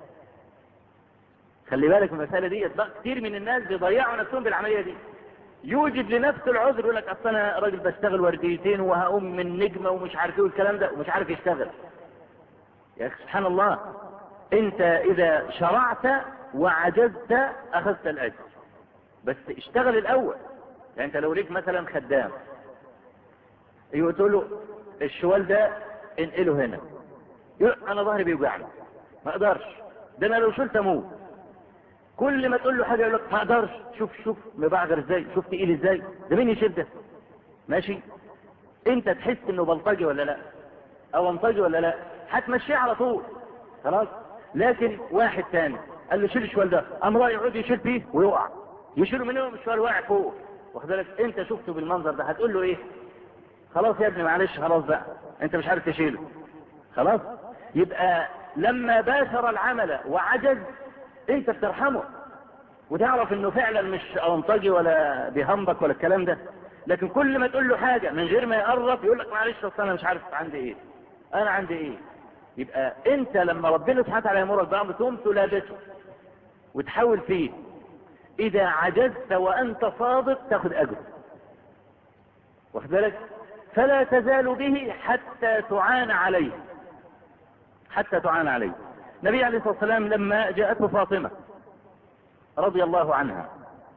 خلي بالك من المساله دي، كتير من الناس بيضيعوا نفسهم بالعمليه دي، يوجد لنفسه العذر يقول لك اصل انا راجل بشتغل ورديتين وهقوم من نجمه ومش عارف ايه والكلام ده ومش عارف يشتغل. يا اخي سبحان الله، انت اذا شرعت وعجزت اخذت الاجر، بس اشتغل الاول. يعني انت لو ليك مثلا خدام يقول له الشوال ده انقله هنا، يقول انا ظهري بيوجعني ما اقدرش، ده انا لو شلت اموت. كل ما تقول له حاجه يقول لك ما اقدرش، شوف مبعغر ازاي، شوف تقيل ازاي، ده مين يشيل ده؟ ماشي، انت تحس انه بلطجي ولا لا او انطجي ولا لا، هتمشيه على طول خلاص. لكن واحد تاني قال له شيل الشوال ده، قام رايح يقعد يشيل فيه ويقع، يشيله منهم الشوال واقع فوق، واخد بالك؟ انت شفته بالمنظر ده هتقول له ايه؟ خلاص يا ابني معلش خلاص بقى انت مش عارف تشيله خلاص. يبقى لما باشر العمل وعجز انت بترحمه وتعرف انه فعلا مش انطجي ولا بيهمبك ولا الكلام ده. لكن كل ما تقول له حاجه من غير ما يقرب يقول لك معلش اصل انا مش عارف عندي ايه، انا عندي ايه. يبقى انت لما ربنا سبحانه وتعالى يامرك بامر تقوم تلابسه وتحاول فيه، اذا عجزت وانت صادق تاخد اجر، واخد بالك؟ فلا تزال به حتى تعان عليه، حتى تعان عليه. النبي عليه الصلاه والسلام لما جاءته فاطمه رضي الله عنها،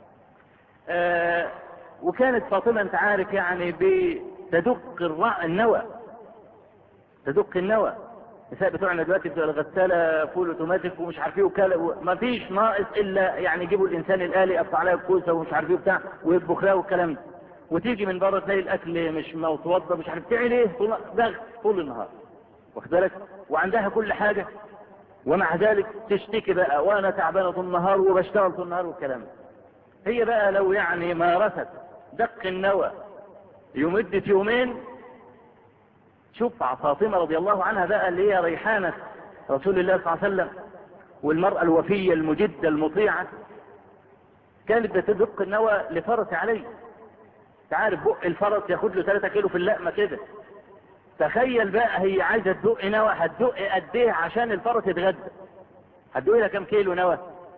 وكانت فاطمه انت عارف يعني بتدق النوى، تدق النوى. النساء بتوعنا دلوقتي بتوع الغساله فول اوتوماتيك ومش عارف ايه وكاله، ما فيش ناقص الا يعني يجيبوا الانسان الالي يقطع عليها الكوسه ومش عارف ايه وبتاع ويطبخ لها والكلام ده، وتيجي من بره تلاقي الاكل مش متوضى مش عارف تعمل ايه طول النهار، واخد بالك؟ وعندها كل حاجه ومع ذلك تشتكي بقى وانا تعبانه طول النهار وبشتغل طول النهار والكلام ده. هي بقى لو يعني مارست دق النوى يمدت يومين. شوف فاطمة رضي الله عنها بقى اللي هي ريحانة رسول الله صلى الله عليه وسلم والمرأة الوفية المجدة المطيعة، كانت بتدق النوى لفرس عليه. تعرف بق الفرس ياخد له 3 كيلو في اللقمة كده، تخيل بقى هي عايزة تدق نوى هتدق قد ايه عشان الفرس يتغدى؟ هتدق لها كام كيلو نوى؟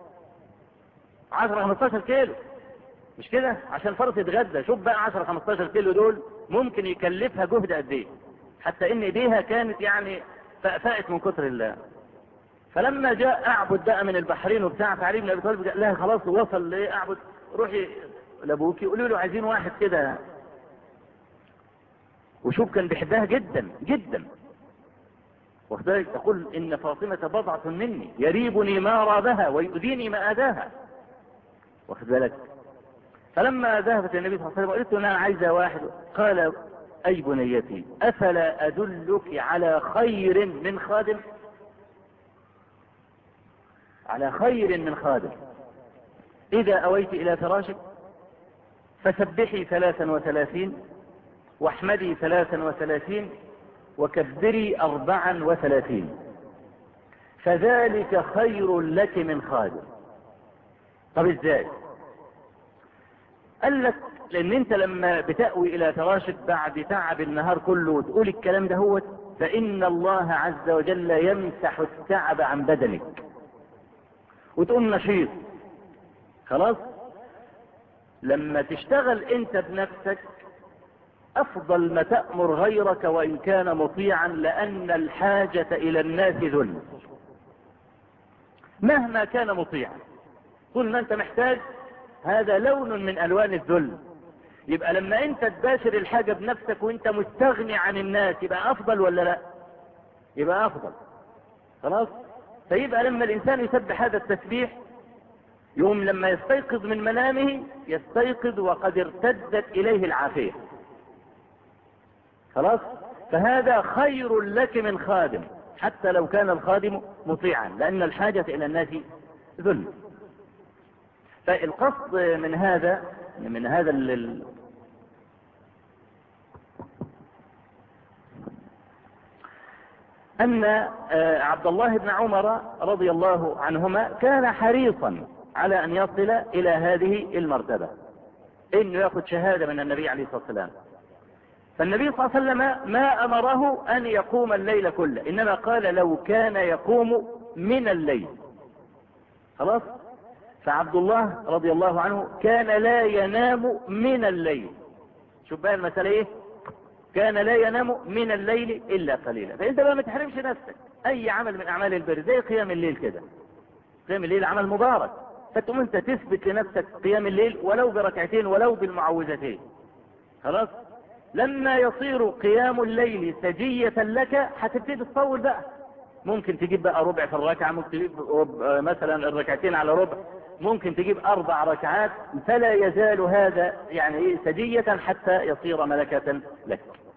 10-15 كيلو مش كده عشان الفرس يتغدى. شوف بقى 10-15 كيلو دول ممكن يكلفها جهد قد ايه، حتى ان ايديها كانت يعني فأفأت من كتر الله. فلما جاء اعبد بقى من البحرين وبتاع علي بن ابي طالب قال لها خلاص وصل ليه اعبد، روحي لابوكي قولوا له عايزين واحد كده. وشوف كان بيحبها جدا جدا، واخد بالك؟ تقول ان فاطمة بضعة مني يريبني ما رابها ويؤذيني ما اذاها، واخد بالك؟ فلما ذهبت النبي صلى الله عليه وسلم قلت له انا عايزة واحد، قال اي بنيتي افلا ادلك على خير من خادم، على خير من خادم. اذا اويت الى فراشك فسبحي 33 واحمدي 33 وكبري 34 فذلك خير لك من خادم. طب ازاي؟ قال لك لان انت لما بتأوي الى فراشك بعد تعب النهار كله وتقول الكلام ده هو، فان الله عز وجل يمسح التعب عن بدنك وتقوم نشيط. خلاص؟ لما تشتغل انت بنفسك افضل ما تأمر غيرك وان كان مطيعا، لان الحاجة الى الناس ذل مهما كان مطيعا. طول ما انت محتاج هذا لون من الوان الذل. يبقى لما انت تباشر الحاجة بنفسك وانت مستغني عن الناس يبقى افضل ولا لا؟ يبقى افضل. خلاص؟ فيبقى لما الانسان يسبح هذا التسبيح يوم لما يستيقظ من منامه يستيقظ وقد ارتدت اليه العافية. خلاص؟ فهذا خير لك من خادم حتى لو كان الخادم مطيعا، لان الحاجة الى الناس ذل. فالقصد من هذا أن عبد الله بن عمر رضي الله عنهما كان حريصا على أن يصل إلى هذه المرتبة، إنه يأخذ شهادة من النبي عليه الصلاة والسلام. فالنبي صلى الله عليه وسلم ما أمره أن يقوم الليل كله، إنما قال لو كان يقوم من الليل. خلاص؟ فعبد الله رضي الله عنه كان لا ينام من الليل. شوف بقى المسألة ايه؟ كان لا ينام من الليل الا قليلا. فانت بقى ما تحرمش نفسك اي عمل من اعمال البر زي قيام الليل كده. قيام الليل عمل مبارك، فتقوم انت تثبت لنفسك قيام الليل ولو بركعتين ولو بالمعوذتين. خلاص؟ لما يصير قيام الليل سجية لك هتبتدي تطول بقى. ممكن تجيب بقى ربع في الركعة، ممكن تجيب مثلا الركعتين على ربع، ممكن تجيب 4 ركعات، فلا يزال هذا يعني سجية حتى يصير ملكة لك.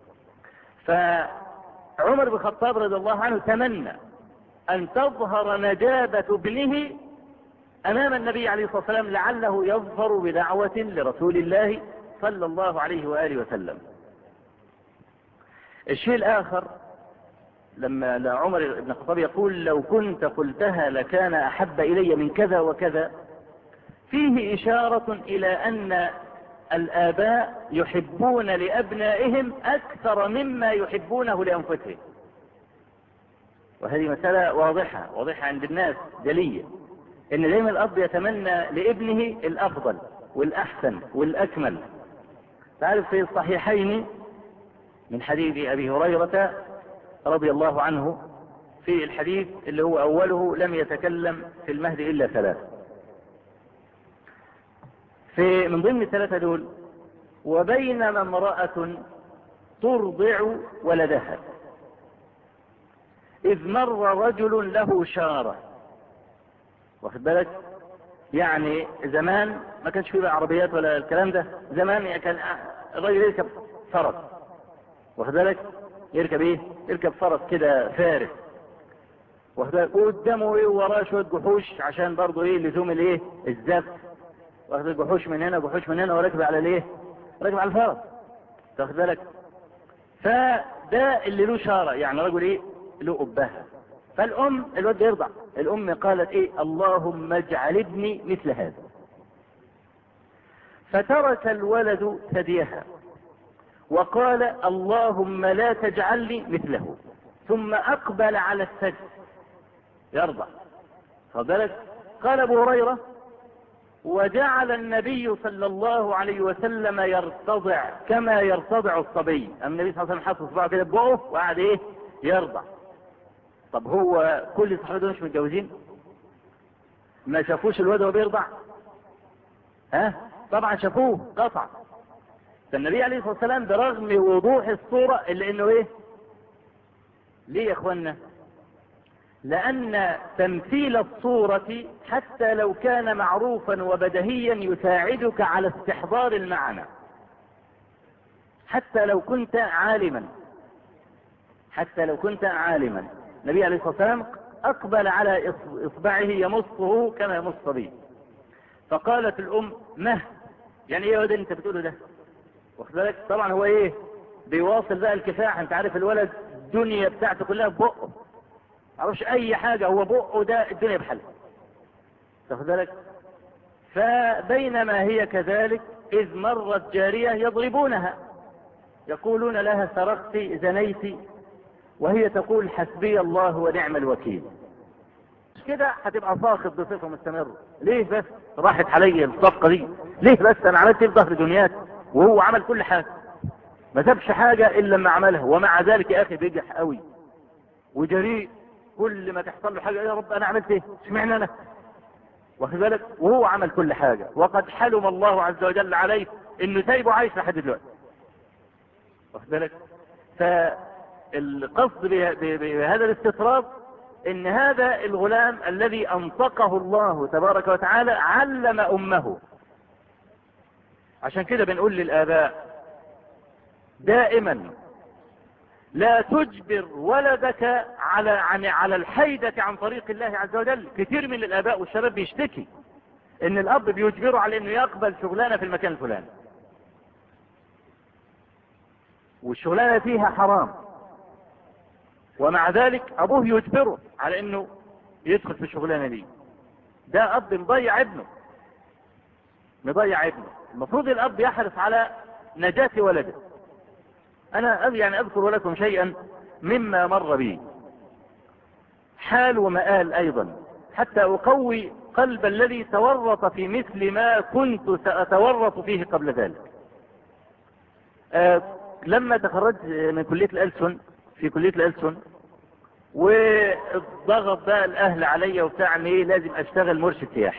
فعمر بن الخطاب رضي الله عنه تمنى أن تظهر نجابة ابنه أمام النبي عليه الصلاة والسلام لعله يظفر بدعوة لرسول الله صلى الله عليه وآله وسلم. الشيء الآخر لما عمر بن الخطاب يقول لو كنت قلتها لكان أحب إلي من كذا وكذا، فيه إشارة إلى أن الآباء يحبون لأبنائهم أكثر مما يحبونه لأنفسهم. وهذه مسألة واضحة عند الناس جلية، إن دائما الأب يتمنى لابنه الأفضل والأحسن والأكمل. تعرف في الصحيحين من حديث أبي هريرة رضي الله عنه في الحديث اللي هو أوله لم يتكلم في المهد إلا 3. من ضمن ال3 دول وبينما امرأة ترضع ولدها إذ مر رجل له شارة. واخد بالك؟ يعني زمان ما كانش فيه بقى عربيات ولا الكلام ده، زمان كان الراجل يركب فرس. واخد بالك؟ يركب ايه؟ يركب فرس كده فارس. واخد بالك؟ وقدامه ايه وراه شويه جحوش عشان برضه ايه لزوم الايه الزف. واخد الجحوش من هنا جحوش من هنا وراكب على الايه؟ راكب على الفرس. واخد بالك؟ فده اللي له شارة، يعني رجل ايه له أبها. فالأم الواد يرضع، الأم قالت ايه اللهم اجعل ابني مثل هذا. فترك الولد ثديها وقال اللهم لا تجعلني مثله، ثم أقبل على الثدي يرضع. خد بالك؟ قال أبو هريرة وجعل النبي صلى الله عليه وسلم يرتضع كما يرتضع الصبي. النبي صلى الله عليه وسلم حط صباعه كده بقه وقعد ايه يرضع. طب هو كل صحابته مش متجوزين؟ ما شافوش الواد وهو بيرضع؟ طبعا شافوه قطع. فالنبي عليه الصلاة والسلام برغم وضوح الصورة اللي انه ايه ليه يا اخوانا؟ لأن تمثيل الصورة حتى لو كان معروفا وبدهيا يساعدك على استحضار المعنى. حتى لو كنت عالما النبي عليه الصلاة والسلام أقبل على إصبعه يمصه كما يمص الصبي. فقالت الأم يعني ايه ده انت بتقوله ده؟ واخد بالك؟ طبعا هو ايه بيواصل بقى الكفاح. انت عارف الولد الدنيا بتاعته كلها ببقه، معرفش اي حاجة، هو بقه ده الدنيا بحالها، تاخد بالك. فبينما هي كذلك اذ مرت جارية يضربونها يقولون لها سرقت زنيت، وهي تقول حسبي الله ونعم الوكيل. مش كده هتبقى ساخط بصفة مستمرة؟ ليه بس راحت علي الصفقة دي؟ ليه بس انا عملت في ظهر دنياك وهو عمل كل حاجة، ما سابش حاجة الا لما عملها، ومع ذلك يا اخي بيجح قوي وجريء، كل ما تحصل له حاجة يا رب انا عملت ايه، اشمعنى انا، واخد بالك، وهو عمل كل حاجة، وقد حلم الله عز وجل عليه انه سايبه عايش لحد دلوقتي، واخد بالك. فالقصد بهذا الاستطراد ان هذا الغلام الذي انطقه الله تبارك وتعالى علم امه. عشان كده بنقول للآباء دائما لا تجبر ولدك على الحيدة عن طريق الله عز وجل. كثير من الآباء والشباب بيشتكي ان الاب بيجبره على انه يقبل شغلانة في المكان الفلاني، والشغلانة فيها حرام، ومع ذلك ابوه يجبره على انه يدخل في الشغلانة دي. ده اب مضيع ابنه، مضيع ابنه. المفروض الاب يحرص على نجاة ولده. انا يعني اذكر لكم شيئا مما مر بي، حال ومآل ايضا، حتى اقوي قلب الذي تورط في مثل ما كنت سأتورط فيه قبل ذلك. لما تخرجت من كلية الألسن، في كلية الألسن، والضغط بقى الاهل عليا وبتاع ان ايه لازم اشتغل مرشد سياحي.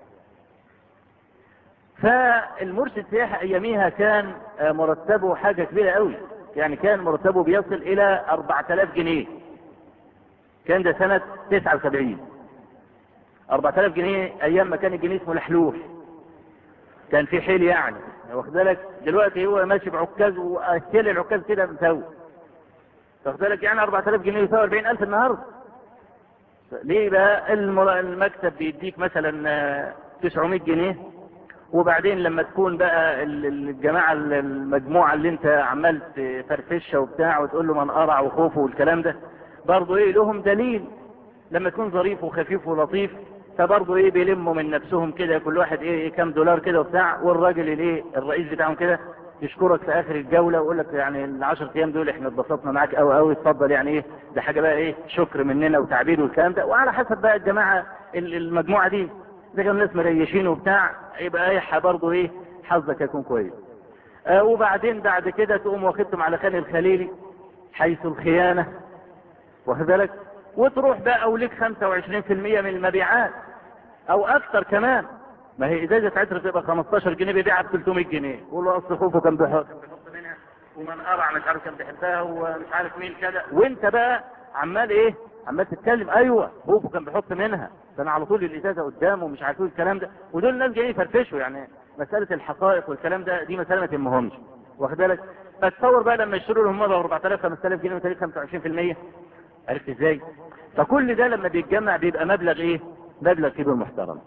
فالمرشد سياحي اياميها كان مرتبه حاجة كبيرة قوي، يعني كان مرتبه بيصل الى 4000 جنيه. كان ده سنة 79. 4000 جنيه ايام ما كان الجنيه اسمه لحلوح، كان في حيل يعني، واخد بالك. دلوقتي هو ماشي بعكاز واكل العكاز كده مسوي، واخد بالك. يعني 4000 جنيه يساوي 40000 النهارده. ليه بقى؟ المكتب بيديك مثلا 900 جنيه، وبعدين لما تكون بقى الجماعة المجموعة اللي انت عمال تفرفشها وبتاع وتقول له من قرع وخوفه والكلام ده، برضه ايه لهم دليل. لما تكون ظريف وخفيف ولطيف فبرضه ايه بيلموا من نفسهم كده كل واحد ايه كام دولار كده وبتاع، والراجل الايه الرئيس بتاعهم كده يشكرك في اخر الجولة ويقول لك يعني ال10 ايام دول احنا اتبسطنا معاك قوي قوي، اتفضل يعني ايه ده حاجة بقى ايه شكر مننا وتعبير والكلام ده. وعلى حسب بقى الجماعة المجموعة دي اذا كانوا ناس مريشين وبتاع يبقى ايه برضه ايه حظك يكون كويس. وبعدين بعد كده تقوم واخدتم على خان الخليلي حيث الخيانة، واخد بالك، وتروح بقى وليك 25% من المبيعات او اكتر كمان. ما هي ازازة عطر تبقى 15 جنيه بيبيعها ب 300 جنيه، يقول له اصل خوفه كان بيحط منها، ومن قرع مش عارف كان بيحبها ومش عارف مين كذا، وانت بقى عمال ايه عمال تتكلم ايوه خوفه كان بيحط منها، ده انا على طول الازازة قدامه ومش عارف ايه الكلام ده. ودول ناس جايين يفرفشوا، يعني مسألة الحقائق والكلام ده دي مسألة ما تهمهمش، واخد بالك. فتصور بقى لما يشتروا لهم مره 4000 5000 جنيه وتاريخ 25%، عرفت ازاي؟ فكل ده لما بيتجمع بيبقى مبلغ ايه مبلغ كبير محترم.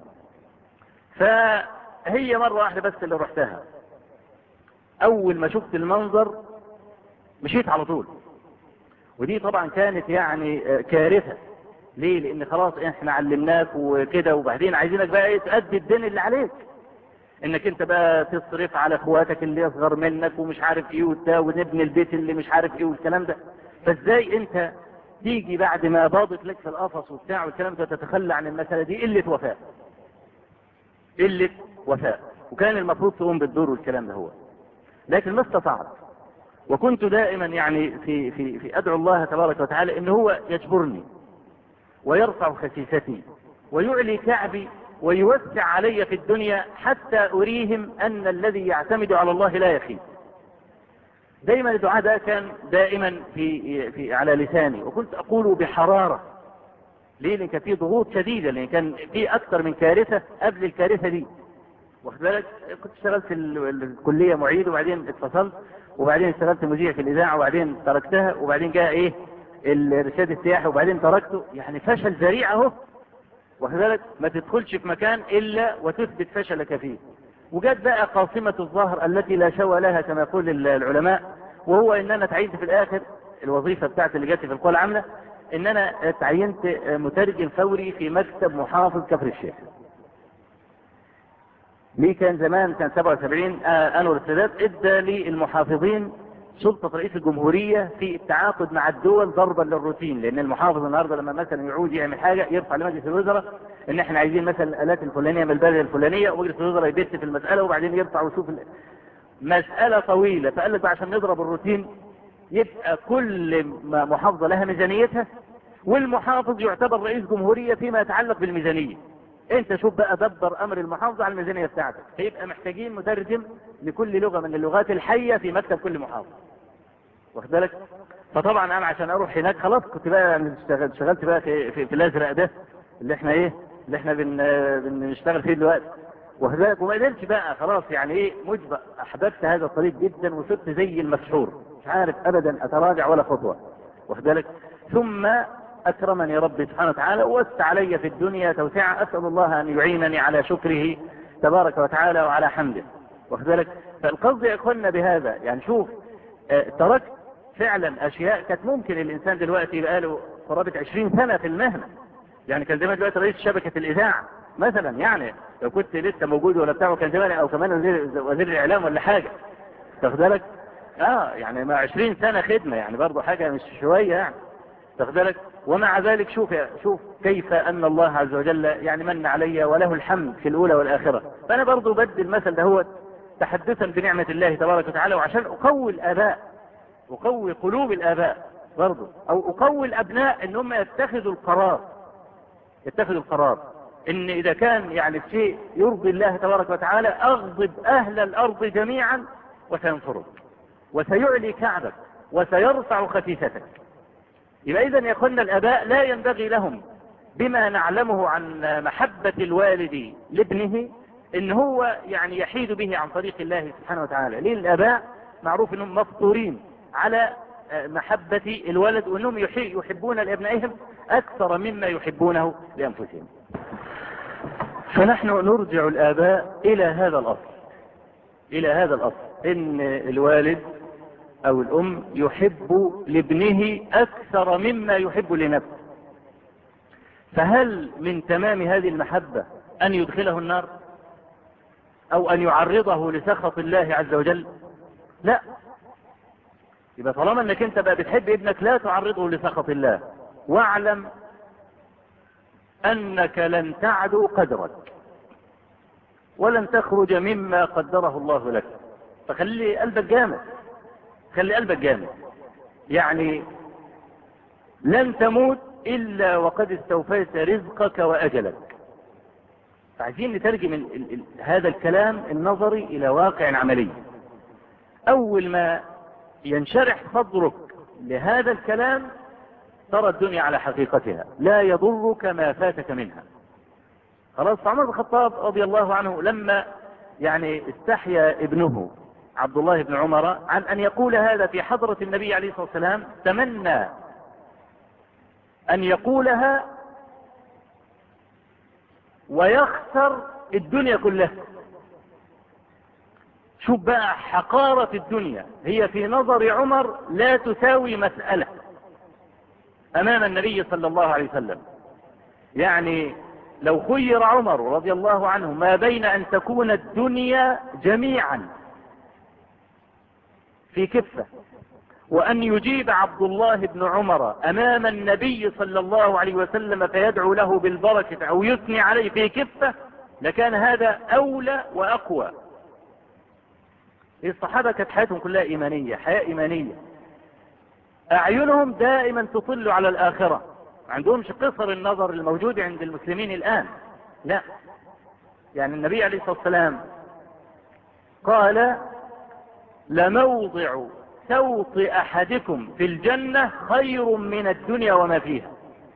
فهي مرة واحدة بس اللي رحتها، اول ما شفت المنظر مشيت على طول. ودي طبعا كانت يعني كارثة. ليه؟ لان خلاص احنا علمناك وكده، وبعدين عايزينك بقى ايه تأدي الدين اللي عليك، انك انت بقى تصرف على اخواتك اللي يصغر منك ومش عارف ايه وده، ونبني البيت اللي مش عارف ايه والكلام ده. فازاي انت تيجي بعد ما باضت لك في القفص وبتاع والكلام ده تتخلى عن المسألة دي؟ قلة وفاء، قلة وفاء. وكان المفروض تقوم بالدور والكلام ده هو، لكن ما استطعت. وكنت دائما يعني في ادعو الله تبارك وتعالى ان هو يجبرني ويرفع خسيستي ويعلي كعبي ويوسع علي في الدنيا، حتى اريهم ان الذي يعتمد على الله لا يخيب. دائما الدعاء ده كان دائما على لساني، وكنت اقوله بحرارة. ليه؟ لان كان في ضغوط شديدة، لان كان في اكثر من كارثة قبل الكارثة دي، واخد بالك. كنت اشتغلت في الكلية معيد، وبعدين اتفصلت، وبعدين اشتغلت مذيع في الاذاعة، وبعدين تركتها، وبعدين جاء ايه الارشاد السياحي، وبعدين تركته. يعني فشل ذريع اهو، واخد بالك. ما تدخلش في مكان الا وتثبت فشلك فيه. وجت بقى قاصمة الظهر التي لا شوى لها كما يقول العلماء، وهو ان انا تعيد في الاخر الوظيفة بتاعت اللي جاتي في القوى العاملة ان انا تعينت مترجم فوري في مكتب محافظ كفر الشيخ. ليه؟ كان زمان كان 77 انور السادات ادى للمحافظين سلطة رئيس الجمهورية في التعاقد مع الدول ضربا للروتين، لان المحافظ النهارده لما مثلا يعود يعمل حاجة يرفع لمجلس الوزراء ان احنا عايزين مثلا الالات الفلانية من البلد الفلانية، ومجلس الوزراء يبت في المسألة وبعدين يرفع ويشوف مسألة طويلة. فقال لك بقى عشان نضرب الروتين يبقى كل محافظة لها ميزانيتها، والمحافظ يعتبر رئيس جمهورية فيما يتعلق بالميزانية. انت شوف بقى دبر امر المحافظة على الميزانية بتاعتك، فيبقى محتاجين مترجم لكل لغة من اللغات الحية في مكتب كل محافظ، واخد بالك؟ فطبعا انا عشان اروح هناك خلاص كنت بقى يعني اشتغلت بقى في الازرق ده اللي احنا اللي احنا بنشتغل فيه دلوقتي، واخد بالك؟ وما قدرتش بقى خلاص يعني مجبر. احببت هذا الطريق جدا وصرت زي المسحور، مش عارف ابدا اتراجع ولا خطوة، واخد بالك؟ ثم اكرمني ربي سبحانه وتعالى ووسع علي في الدنيا توسعة، اسال الله ان يعينني على شكره تبارك وتعالى وعلى حمده، واخد بالك؟ فالقصد يا اخوانا بهذا يعني شوف تركت فعلا اشياء كانت ممكن الانسان دلوقتي يبقى له قرابة 20 سنة في المهنة. يعني كان زمان دلوقتي رئيس شبكة الاذاعة مثلا، يعني لو كنت لسه موجود ولا بتاعه كان زمان، او كمان وزير الاعلام ولا حاجة، تاخد بالك؟ يعني مع 20 سنة خدمة يعني برضو حاجة مش شوية يعني، تاخد بالك؟ ومع ذلك شوف كيف ان الله عز وجل يعني من علي وله الحمد في الاولى والاخرة. فانا برضو بدي المثل ده هو تحدثا بنعمة الله تبارك وتعالى، وعشان اقوي الاباء، اقوي قلوب الاباء برضو، او اقوي الابناء ان هم يتخذوا القرار ان اذا كان يعني الشيء يرضي الله تبارك وتعالى اغضب اهل الارض جميعا وسينصرك وسيعلي كعبك وسيرفع خفيفتك. يبقى اذا يا اخوانا الاباء لا ينبغي لهم بما نعلمه عن محبة الوالد لابنه ان هو يعني يحيد به عن طريق الله سبحانه وتعالى. ليه؟ الاباء معروف انهم مفطورين على محبة الولد، وانهم يحبون لابنائهم اكثر مما يحبونه لانفسهم. فنحن نرجع الاباء الى هذا الاصل ان الوالد او الام يحب لابنه اكثر مما يحب لنفسه. فهل من تمام هذه المحبة ان يدخله النار او ان يعرضه لسخط الله عز وجل؟ لا. يبقى طالما انك انت بقى بتحب ابنك لا تعرضه لسخط الله، واعلم انك لن تعدو قدرك ولن تخرج مما قدره الله لك. فخلي قلبك جامد، يعني لن تموت الا وقد استوفيت رزقك واجلك. فعايزين نترجم هذا الكلام النظري الى واقع عملي. اول ما ينشرح صدرك لهذا الكلام ترى الدنيا على حقيقتها، لا يضرك ما فاتك منها. خلاص. عمر بن الخطاب رضي الله عنه لما يعني استحيا ابنه عبد الله بن عمر عن ان يقول هذا في حضرة النبي عليه الصلاة والسلام، تمنى ان يقولها ويخسر الدنيا كلها. شوف بقى حقارة الدنيا، هي في نظر عمر لا تساوي مسألة امام النبي صلى الله عليه وسلم. يعني لو خير عمر رضي الله عنه ما بين ان تكون الدنيا جميعا في كفة وان يجيب عبد الله بن عمر امام النبي صلى الله عليه وسلم فيدعو له بالبركة او يثني عليه في كفة، لكان هذا اولى واقوى. الصحابة كانت حياتهم كلها ايمانية، حياة ايمانية، اعينهم دائما تطل على الاخرة، ما عندهمش قصر النظر الموجود عند المسلمين الان. لا، يعني النبي عليه الصلاة والسلام قال لموضع سوط احدكم في الجنة خير من الدنيا وما فيها.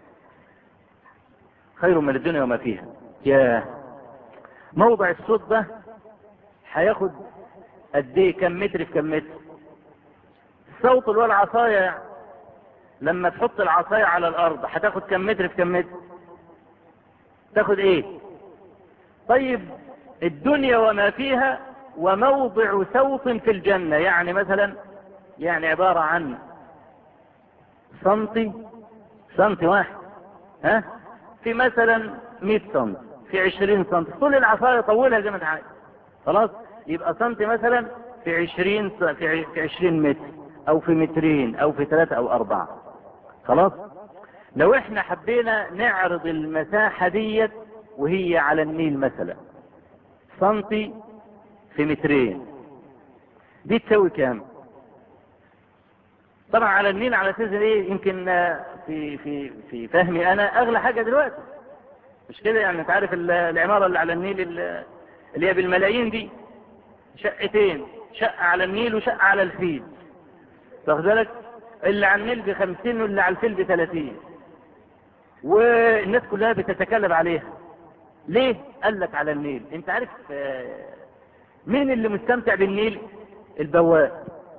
خير من الدنيا وما فيها. يا موضع الصوت ده هياخد قد ايه؟ كم متر في كم متر؟ الصوت اللي هو العصاية يعني. لما تحط العصاية على الارض هتاخد كم متر في كم متر؟ تاخد ايه؟ طيب الدنيا وما فيها وموضع سوط في الجنة، يعني مثلا يعني عبارة عن سنتي واحد، ها، في مثلا 100 سنتي، في 20 سنتي، طول العصاية طولها زي ما انت عايز، خلاص. يبقى سنتي مثلا في 20 متر، او في مترين، او في 3 أو 4، خلاص. لو احنا حبينا نعرض المساحة ديت وهي على النيل مثلا سنتي في مترين، دي تسوي كام؟ طبعا على النيل على اساس ايه؟ يمكن في فهمي انا اغلى حاجة دلوقتي، مش كده يعني؟ انت عارف العمارة اللي على النيل اللي هي بالملايين دي، شقتين، شقة على النيل وشقة على الفيل، واخد بالك؟ اللي على النيل ب50 واللي على الفيل ب30، والناس كلها بتتكلم عليها. ليه؟ قال لك على النيل. انت عارف مين اللي مستمتع بالنيل؟ البواب،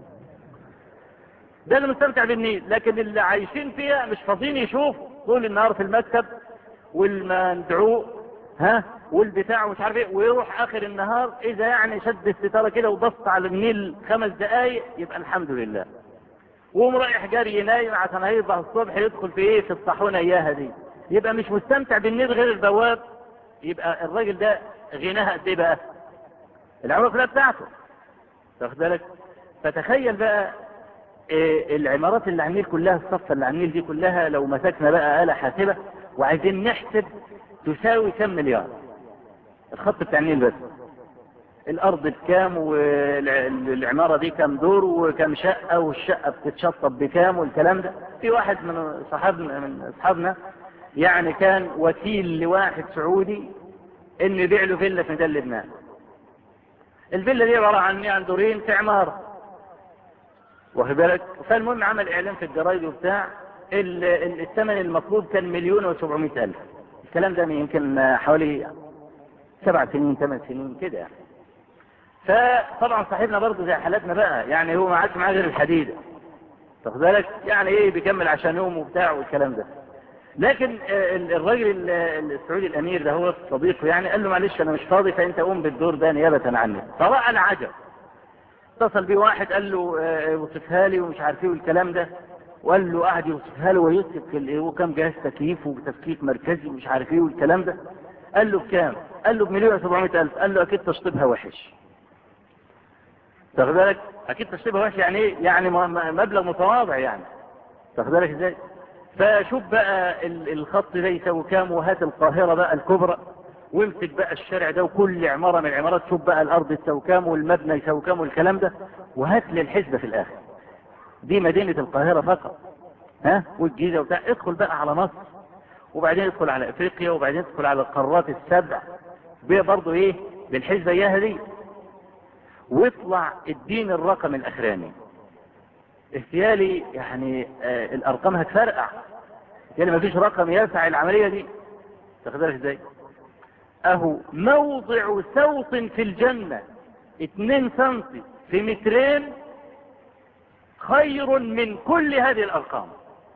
ده اللي مستمتع بالنيل. لكن اللي عايشين فيها مش فاضيين يشوفوا، طول النهار في المكتب والمندعوق، ها، والبتاع ومش عارف ايه، ويروح اخر النهار اذا يعني شد الستاره كده وبص على النيل 5 دقايق يبقى الحمد لله، وقوم رايح جاري ينايم عشان هيصبح الصبح يدخل في ايه؟ في الطاحونه اياها دي. يبقى مش مستمتع بالنيل غير البواب. يبقى الراجل ده غناها قد ايه بقى؟ العماره كلها بتاعته، واخد بالك؟ فتخيل بقى العمارات اللي على النيل كلها، الصفة اللي على النيل دي كلها، لو مسكنا بقى آلة حاسبة وعايزين نحسب تساوي كم مليار الخط بتاع النيل بس، الارض بكام، والعمارة دي كم دور وكم شقة، والشقة بتتشطب بكام، والكلام ده. في واحد من اصحابنا يعني كان وكيل لواحد سعودي انه يبيع له فيلا في ميدان لبنان. الفيلا دي عبارة عن يعني دورين في عمارة، واخد بالك؟ فالمهم عمل اعلان في الجرايد وبتاع، الثمن المطلوب كان 1,700,000. الكلام ده يمكن حوالي 7 سنين 8 سنين كده يعني. فطبعا صاحبنا برضه زي حالتنا بقى، يعني هو ما عادش معاه غير الحديدة، واخد بالك؟ يعني ايه، بيكمل عشان يوم وبتاع والكلام ده. لكن الراجل السعودي الامير ده هو صديقه، يعني قال له معلش انا مش فاضي، فانت قوم بالدور ده نيابة عني. فرأى العجب، اتصل بيه واحد قال له وصفها لي ومش عارف ايه والكلام ده، وقال له قعد يوصفها له ويوصف وكم جهاز تكييف وتفكيك مركزي ومش عارف ايه والكلام ده. قال له بكام؟ قال له ب1,700,000. قال له اكيد تشطيبها وحش، تاخد بالك؟ اكيد تشطيبها وحش يعني ايه؟ يعني مبلغ متواضع يعني، تاخد بالك ازاي؟ فشوف بقى الخط ده يساوي كام، وهات القاهرة بقى الكبرى، وامسك بقى الشارع ده وكل عمارة من العمارات، شوف بقى الارض تساوي كام والمبنى يساوي كام والكلام ده، وهات لي الحسبة في الاخر. دي مدينة القاهرة فقط، ها، والجيزة وبتاع. ادخل بقى على مصر، وبعدين ادخل على افريقيا، وبعدين ادخل على القارات ال7 برضه ايه بالحسبة اياها دي، واطلع الدين الرقم الاخراني. احتيالي يعني الارقام هتفرقع، يعني ما فيش رقم يسع العملية دي، تاخد بالك ازاي؟ اهو موضع سوط في الجنة 2 سنتي في مترين خير من كل هذه الارقام.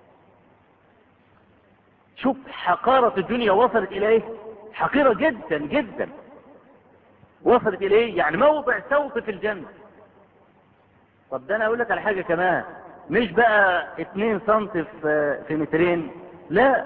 شوف حقارة الدنيا وصلت الى ايه، حقيرة جدا جدا وصلت الى ايه، يعني موضع سوط في الجنة. طب ده انا اقول لك على حاجة كمان، مش بقى 2 سنتي في مترين، لا،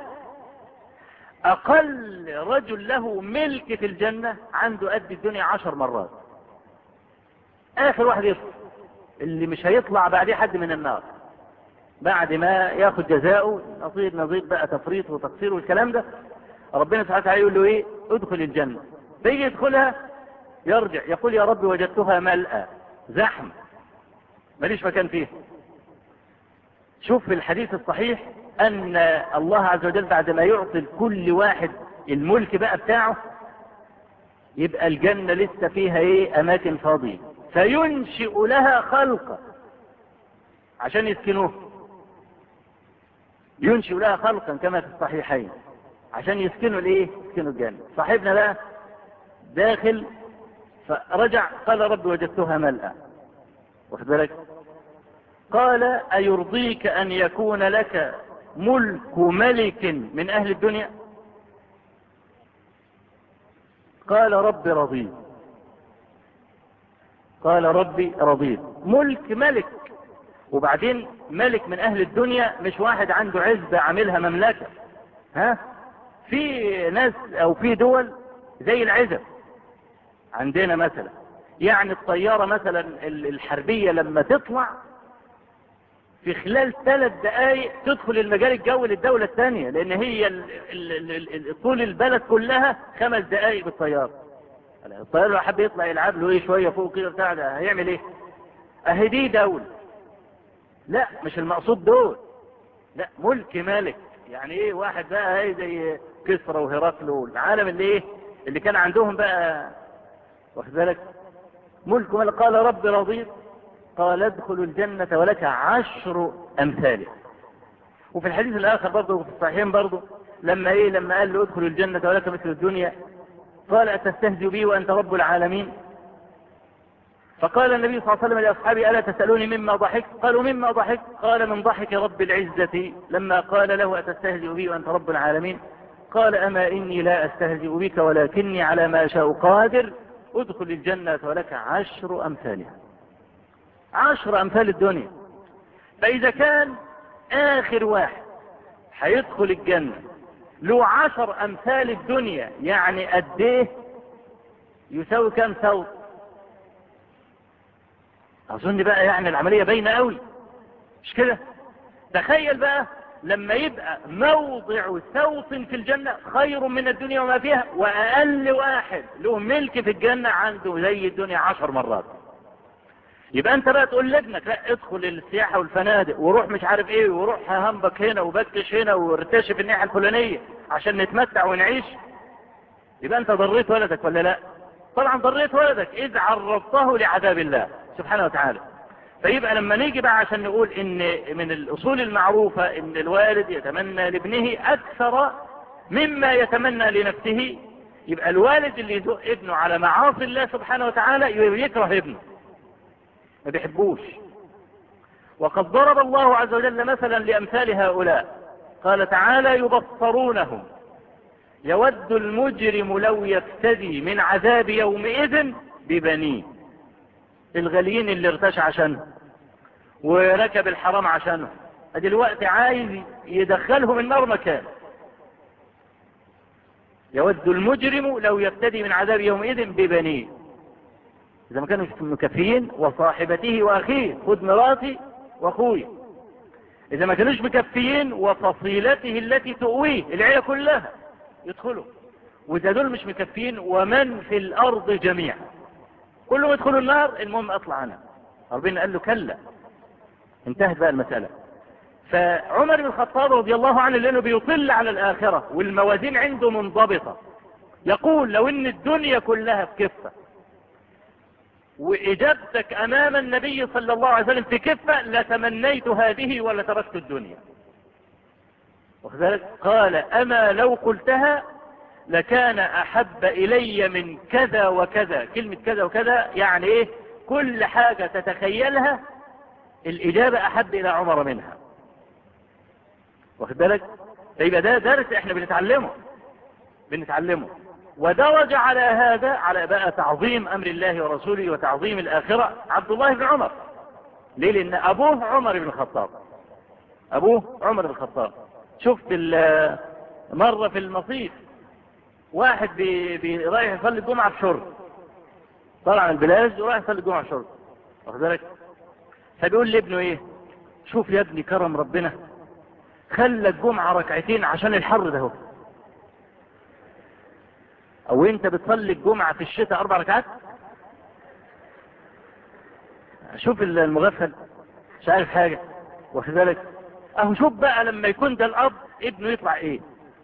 اقل رجل له ملك في الجنة عنده قد الدنيا 10 مرات. اخر واحد يطلع، اللي مش هيطلع بعديه حد من النار، بعد ما ياخد جزاؤه نظير بقى تفريط وتقصير والكلام ده، ربنا سبحانه وتعالى يقول له ايه؟ ادخل الجنة. فيجي يدخلها يرجع يقول يا رب وجدتها ملأى، زحمة، ماليش مكان فيها. شوف في الحديث الصحيح ان الله عز وجل بعد ما يعطي لكل واحد الملك بقى بتاعه، يبقى الجنة لسه فيها ايه؟ اماكن فاضية، فينشئ لها خلقا عشان يسكنوه. ينشئ لها خلقا كما في الصحيحين عشان يسكنوا الايه؟ يسكنوا الجنة. صاحبنا بقى داخل فرجع قال رب وجدتها ملأى، واخد بالك؟ قال ايرضيك ان يكون لك ملك ملك من اهل الدنيا؟ قال رب رضيت. قال ربي رضيت، ملك ملك وبعدين ملك من اهل الدنيا، مش واحد عنده عزبة عاملها مملكة. ها، في ناس او في دول زي العزب عندنا مثلا، يعني الطيارة مثلا الحربية لما تطلع في خلال 3 دقائق تدخل المجال الجوي للدولة الثانية، لان هي طول البلد كلها 5 دقائق بالطيارة. الطيار لو حب يطلع يلعب له ايه شوية فوق كده بتاع ده هيعمل ايه؟ اهي دي دولة. لا مش المقصود دول، لا ملك مالك. يعني ايه واحد بقى هاي زي كسرى وهرقل والعالم اللي ايه اللي كان عندهم بقى، واخد بالك؟ ملك مالك. قال رب رضيت، قال ادخل الجنة ولك 10 أمثالها. وفي الحديث الآخر برضه في الصحيحين برضه لما قال له ادخل الجنة ولك مثل الدنيا، قال أتستهزئ بي وأنت رب العالمين؟ فقال النبي صلى الله عليه وسلم لأصحابه ألا تسألوني مما ضحك؟ قالوا مما ضحك؟ قال من ضحك رب العزة لما قال له أتستهزئ بي وأنت رب العالمين؟ قال أما إني لا أستهزئ بك ولكني على ما أشاء قادر، ادخل الجنة ولك 10 أمثالها. 10 أمثال الدنيا. فإذا كان آخر واحد هيدخل الجنة له 10 أمثال الدنيا، يعني قد ايه يساوي كام ثوب؟ أظن بقى يعني العملية باينة قوي، مش كده؟ تخيل بقى لما يبقى موضع ثوب في الجنة خير من الدنيا وما فيها، وأقل واحد له ملك في الجنة عنده زي الدنيا 10 مرات. يبقى انت بقى تقول لابنك لا ادخل السياحة والفنادق وروح مش عارف ايه وروح همبك هنا وبكش هنا وارتشف الناحية الفلانية عشان نتمتع ونعيش، يبقى انت ضريت ولدك ولا لا؟ طبعا ضريت ولدك اذ عرضته لعذاب الله سبحانه وتعالى. فيبقى لما نيجي بقى عشان نقول ان من الاصول المعروفة ان الوالد يتمنى لابنه اكثر مما يتمنى لنفسه، يبقى الوالد اللي يزق ابنه على معاصي الله سبحانه وتعالى يكره ابنه، ما بيحبوش. وقد ضرب الله عز وجل مثلا لأمثال هؤلاء، قال تعالى يبصرونهم يود المجرم لو يفتدي من عذاب يومئذ ببنيه. الغاليين اللي ارتشى عشانه وركب الحرام عشانه دلوقتي عايز يدخلهم النار مكان. يود المجرم لو يفتدي من عذاب يومئذ ببنيه، إذا ما كانوا مكفيين وصاحبته وأخيه، خذ مراتي وأخوي. إذا ما كانوش مكفيين وفصيلته التي تؤويه، العيلة كلها يدخلوا. وإذا دول مش مكفيين ومن في الأرض جميعا كلهم يدخلوا النار، المهم أطلع عنها. ربنا قال له كلا، انتهت بقى المسألة. فعمر بن الخطاب رضي الله عنه لأنه بيطل على الآخرة والموازين عنده منضبطة، يقول لو إن الدنيا كلها في كفة وإجابتك أمام النبي صلى الله عليه وسلم في كفة لتمنيت هذه ولا تركت الدنيا. وكذلك قال أما لو قلتها لكان أحب إلي من كذا وكذا. كلمة كذا وكذا يعني إيه؟ كل حاجة تتخيلها الإجابة أحب إلى عمر منها. واخد بالك؟ فيبقى ده درس احنا بنتعلمه. ودرج على هذا على بقى تعظيم أمر الله ورسوله وتعظيم الآخرة عبد الله بن عمر. ليه؟ لأن أبوه عمر بن الخطاب. شفت مرة في المصيف واحد رايح يصلي الجمعة في شرب، طلع من البلاد ورايح يصلي الجمعة في شرب، واخد بالك؟ فبيقول لابنه ايه؟ شوف يا ابني كرم ربنا، خلى الجمعة ركعتين عشان الحر ده هو. او انت بتصلي الجمعة في الشتاء 4 ركعات؟ شوف المغفل مش عارف حاجة، واخد بالك؟ اهو شوف بقى لما يكون ده الاب ابنه يطلع ايه،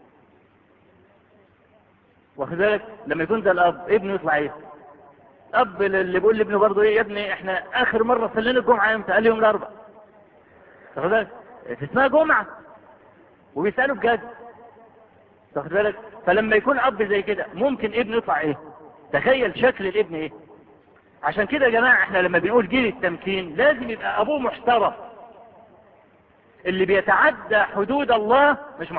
واخد بالك؟ لما يكون ده الاب ابنه يطلع ايه؟ الاب اللي بيقول لابنه برضه ايه؟ يا ابني احنا اخر مرة صلينا الجمعة امتى؟ قال لي يوم الاربعاء، واخد بالك؟ اسمها جمعة وبيسألوا بجد، واخد بالك؟ فلما يكون اب زي كده ممكن ابنه يطلع ايه؟ تخيل شكل الابن ايه. عشان كده يا جماعة احنا لما بنقول جيل التمكين لازم يبقى ابوه محترم. اللي بيتعدى حدود الله مش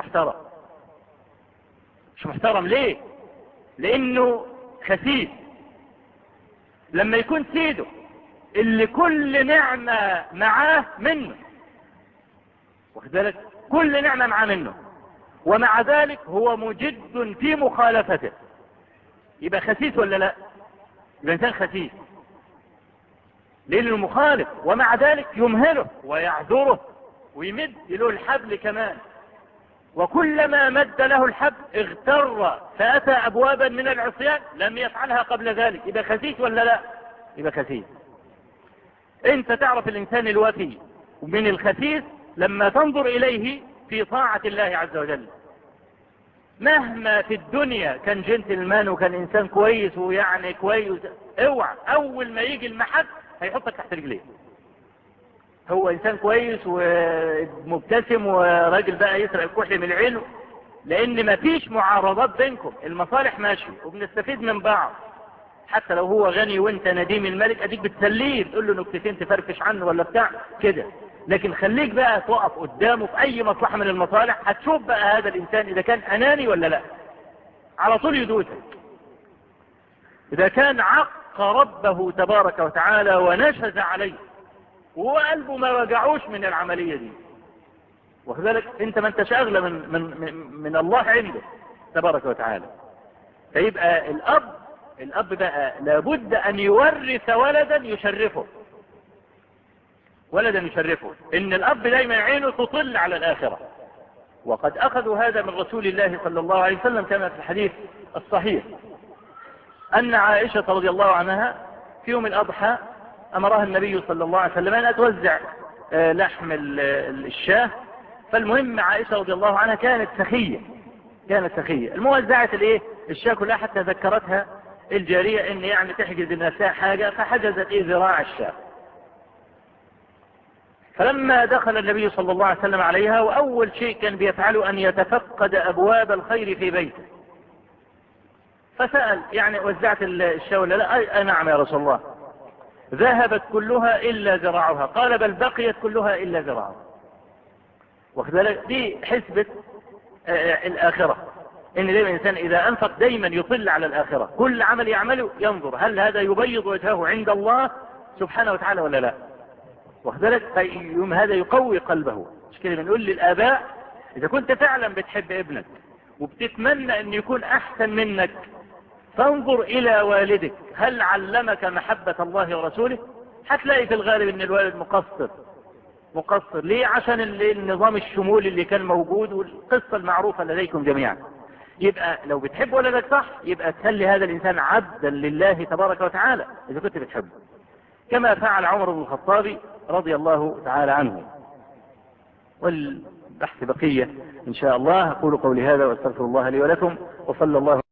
محترم. ليه؟ لانه خسيس. لما يكون سيده اللي كل نعمة معاه منه، واخد بالك؟ كل نعمة معاه منه، ومع ذلك هو مجد في مخالفته. يبقى خسيس ولا لا؟ يبقى انسان خسيس لانه مخالف، ومع ذلك يمهله ويعذره ويمد له الحبل كمان، وكلما مد له الحبل اغتر فأتى أبوابا من العصيان لم يفعلها قبل ذلك. يبقى خسيس ولا لا؟ يبقى خسيس. انت تعرف الانسان الوفي من الخسيس لما تنظر اليه في طاعة الله عز وجل. مهما في الدنيا كان جنتلمان وكان انسان كويس ويعني كويس، اوعى اول ما يجي المحك هيحطك تحت رجليه. هو انسان كويس ومبتسم وراجل بقى يسرق الكحل من عينه، لان مفيش معارضات بينكم، المصالح ماشي وبنستفيد من بعض. حتى لو هو غني وانت نديم الملك اديك بتسليه، تقول له نكتتين تفرفش عنه ولا بتاع كده، لكن خليك بقى تقف قدامه في اي مصلحة من المصالح، هتشوف بقى هذا الانسان اذا كان اناني ولا لا، على طول يدوسك. اذا كان عق ربه تبارك وتعالى ونشز عليه وهو قلبه ما وجعوش من العملية دي، وكذلك انت ما انتش اغلى من الله عنده تبارك وتعالى. فيبقى الاب بقى لابد ان يورث ولدا يشرفه، ولدا يشرفه، ان الاب دايما عينه تطل على الاخرة. وقد اخذوا هذا من رسول الله صلى الله عليه وسلم كما في الحديث الصحيح ان عائشة رضي الله عنها في يوم الاضحى امرها النبي صلى الله عليه وسلم ان توزع لحم الشاه. فالمهم عائشة رضي الله عنها كانت سخية، الموزعة الشاه كلها، حتى ذكرتها الجارية ان يعني تحجز لنفسها حاجة، فحجزت ذراع الشاه. فلما دخل النبي صلى الله عليه وسلم عليها، واول شيء كان بيفعله ان يتفقد ابواب الخير في بيته، فسأل يعني وزعت الشاه ولا لا؟ نعم يا رسول الله. ذهبت كلها الا ذراعها. قال بل بقيت كلها الا ذراعها. وكذلك دي حسبة الآخرة، إن دايما الإنسان إذا أنفق دايما يطل على الآخرة، كل عمل يعمله ينظر هل هذا يبيض وجهه عند الله سبحانه وتعالى ولا لا. وكذلك يوم هذا يقوي قلبه. مش كده بنقول للآباء إذا كنت فعلا بتحب ابنك وبتتمنى أن يكون أحسن منك، فانظر إلى والدك هل علمك محبة الله ورسوله. هتلاقي في الغالب أن الوالد مقصر. ليه؟ عشان النظام الشمولي اللي كان موجود والقصة المعروفة لديكم جميعا. يبقى لو بتحب ولدك صح، يبقى تخلي هذا الإنسان عبدا لله تبارك وتعالى إذا كنت بتحبه، كما فعل عمر بن الخطاب رضي الله تعالى عنه. والبحث بقية إن شاء الله. أقول قولي هذا وأستغفر الله لي ولكم، وصلى الله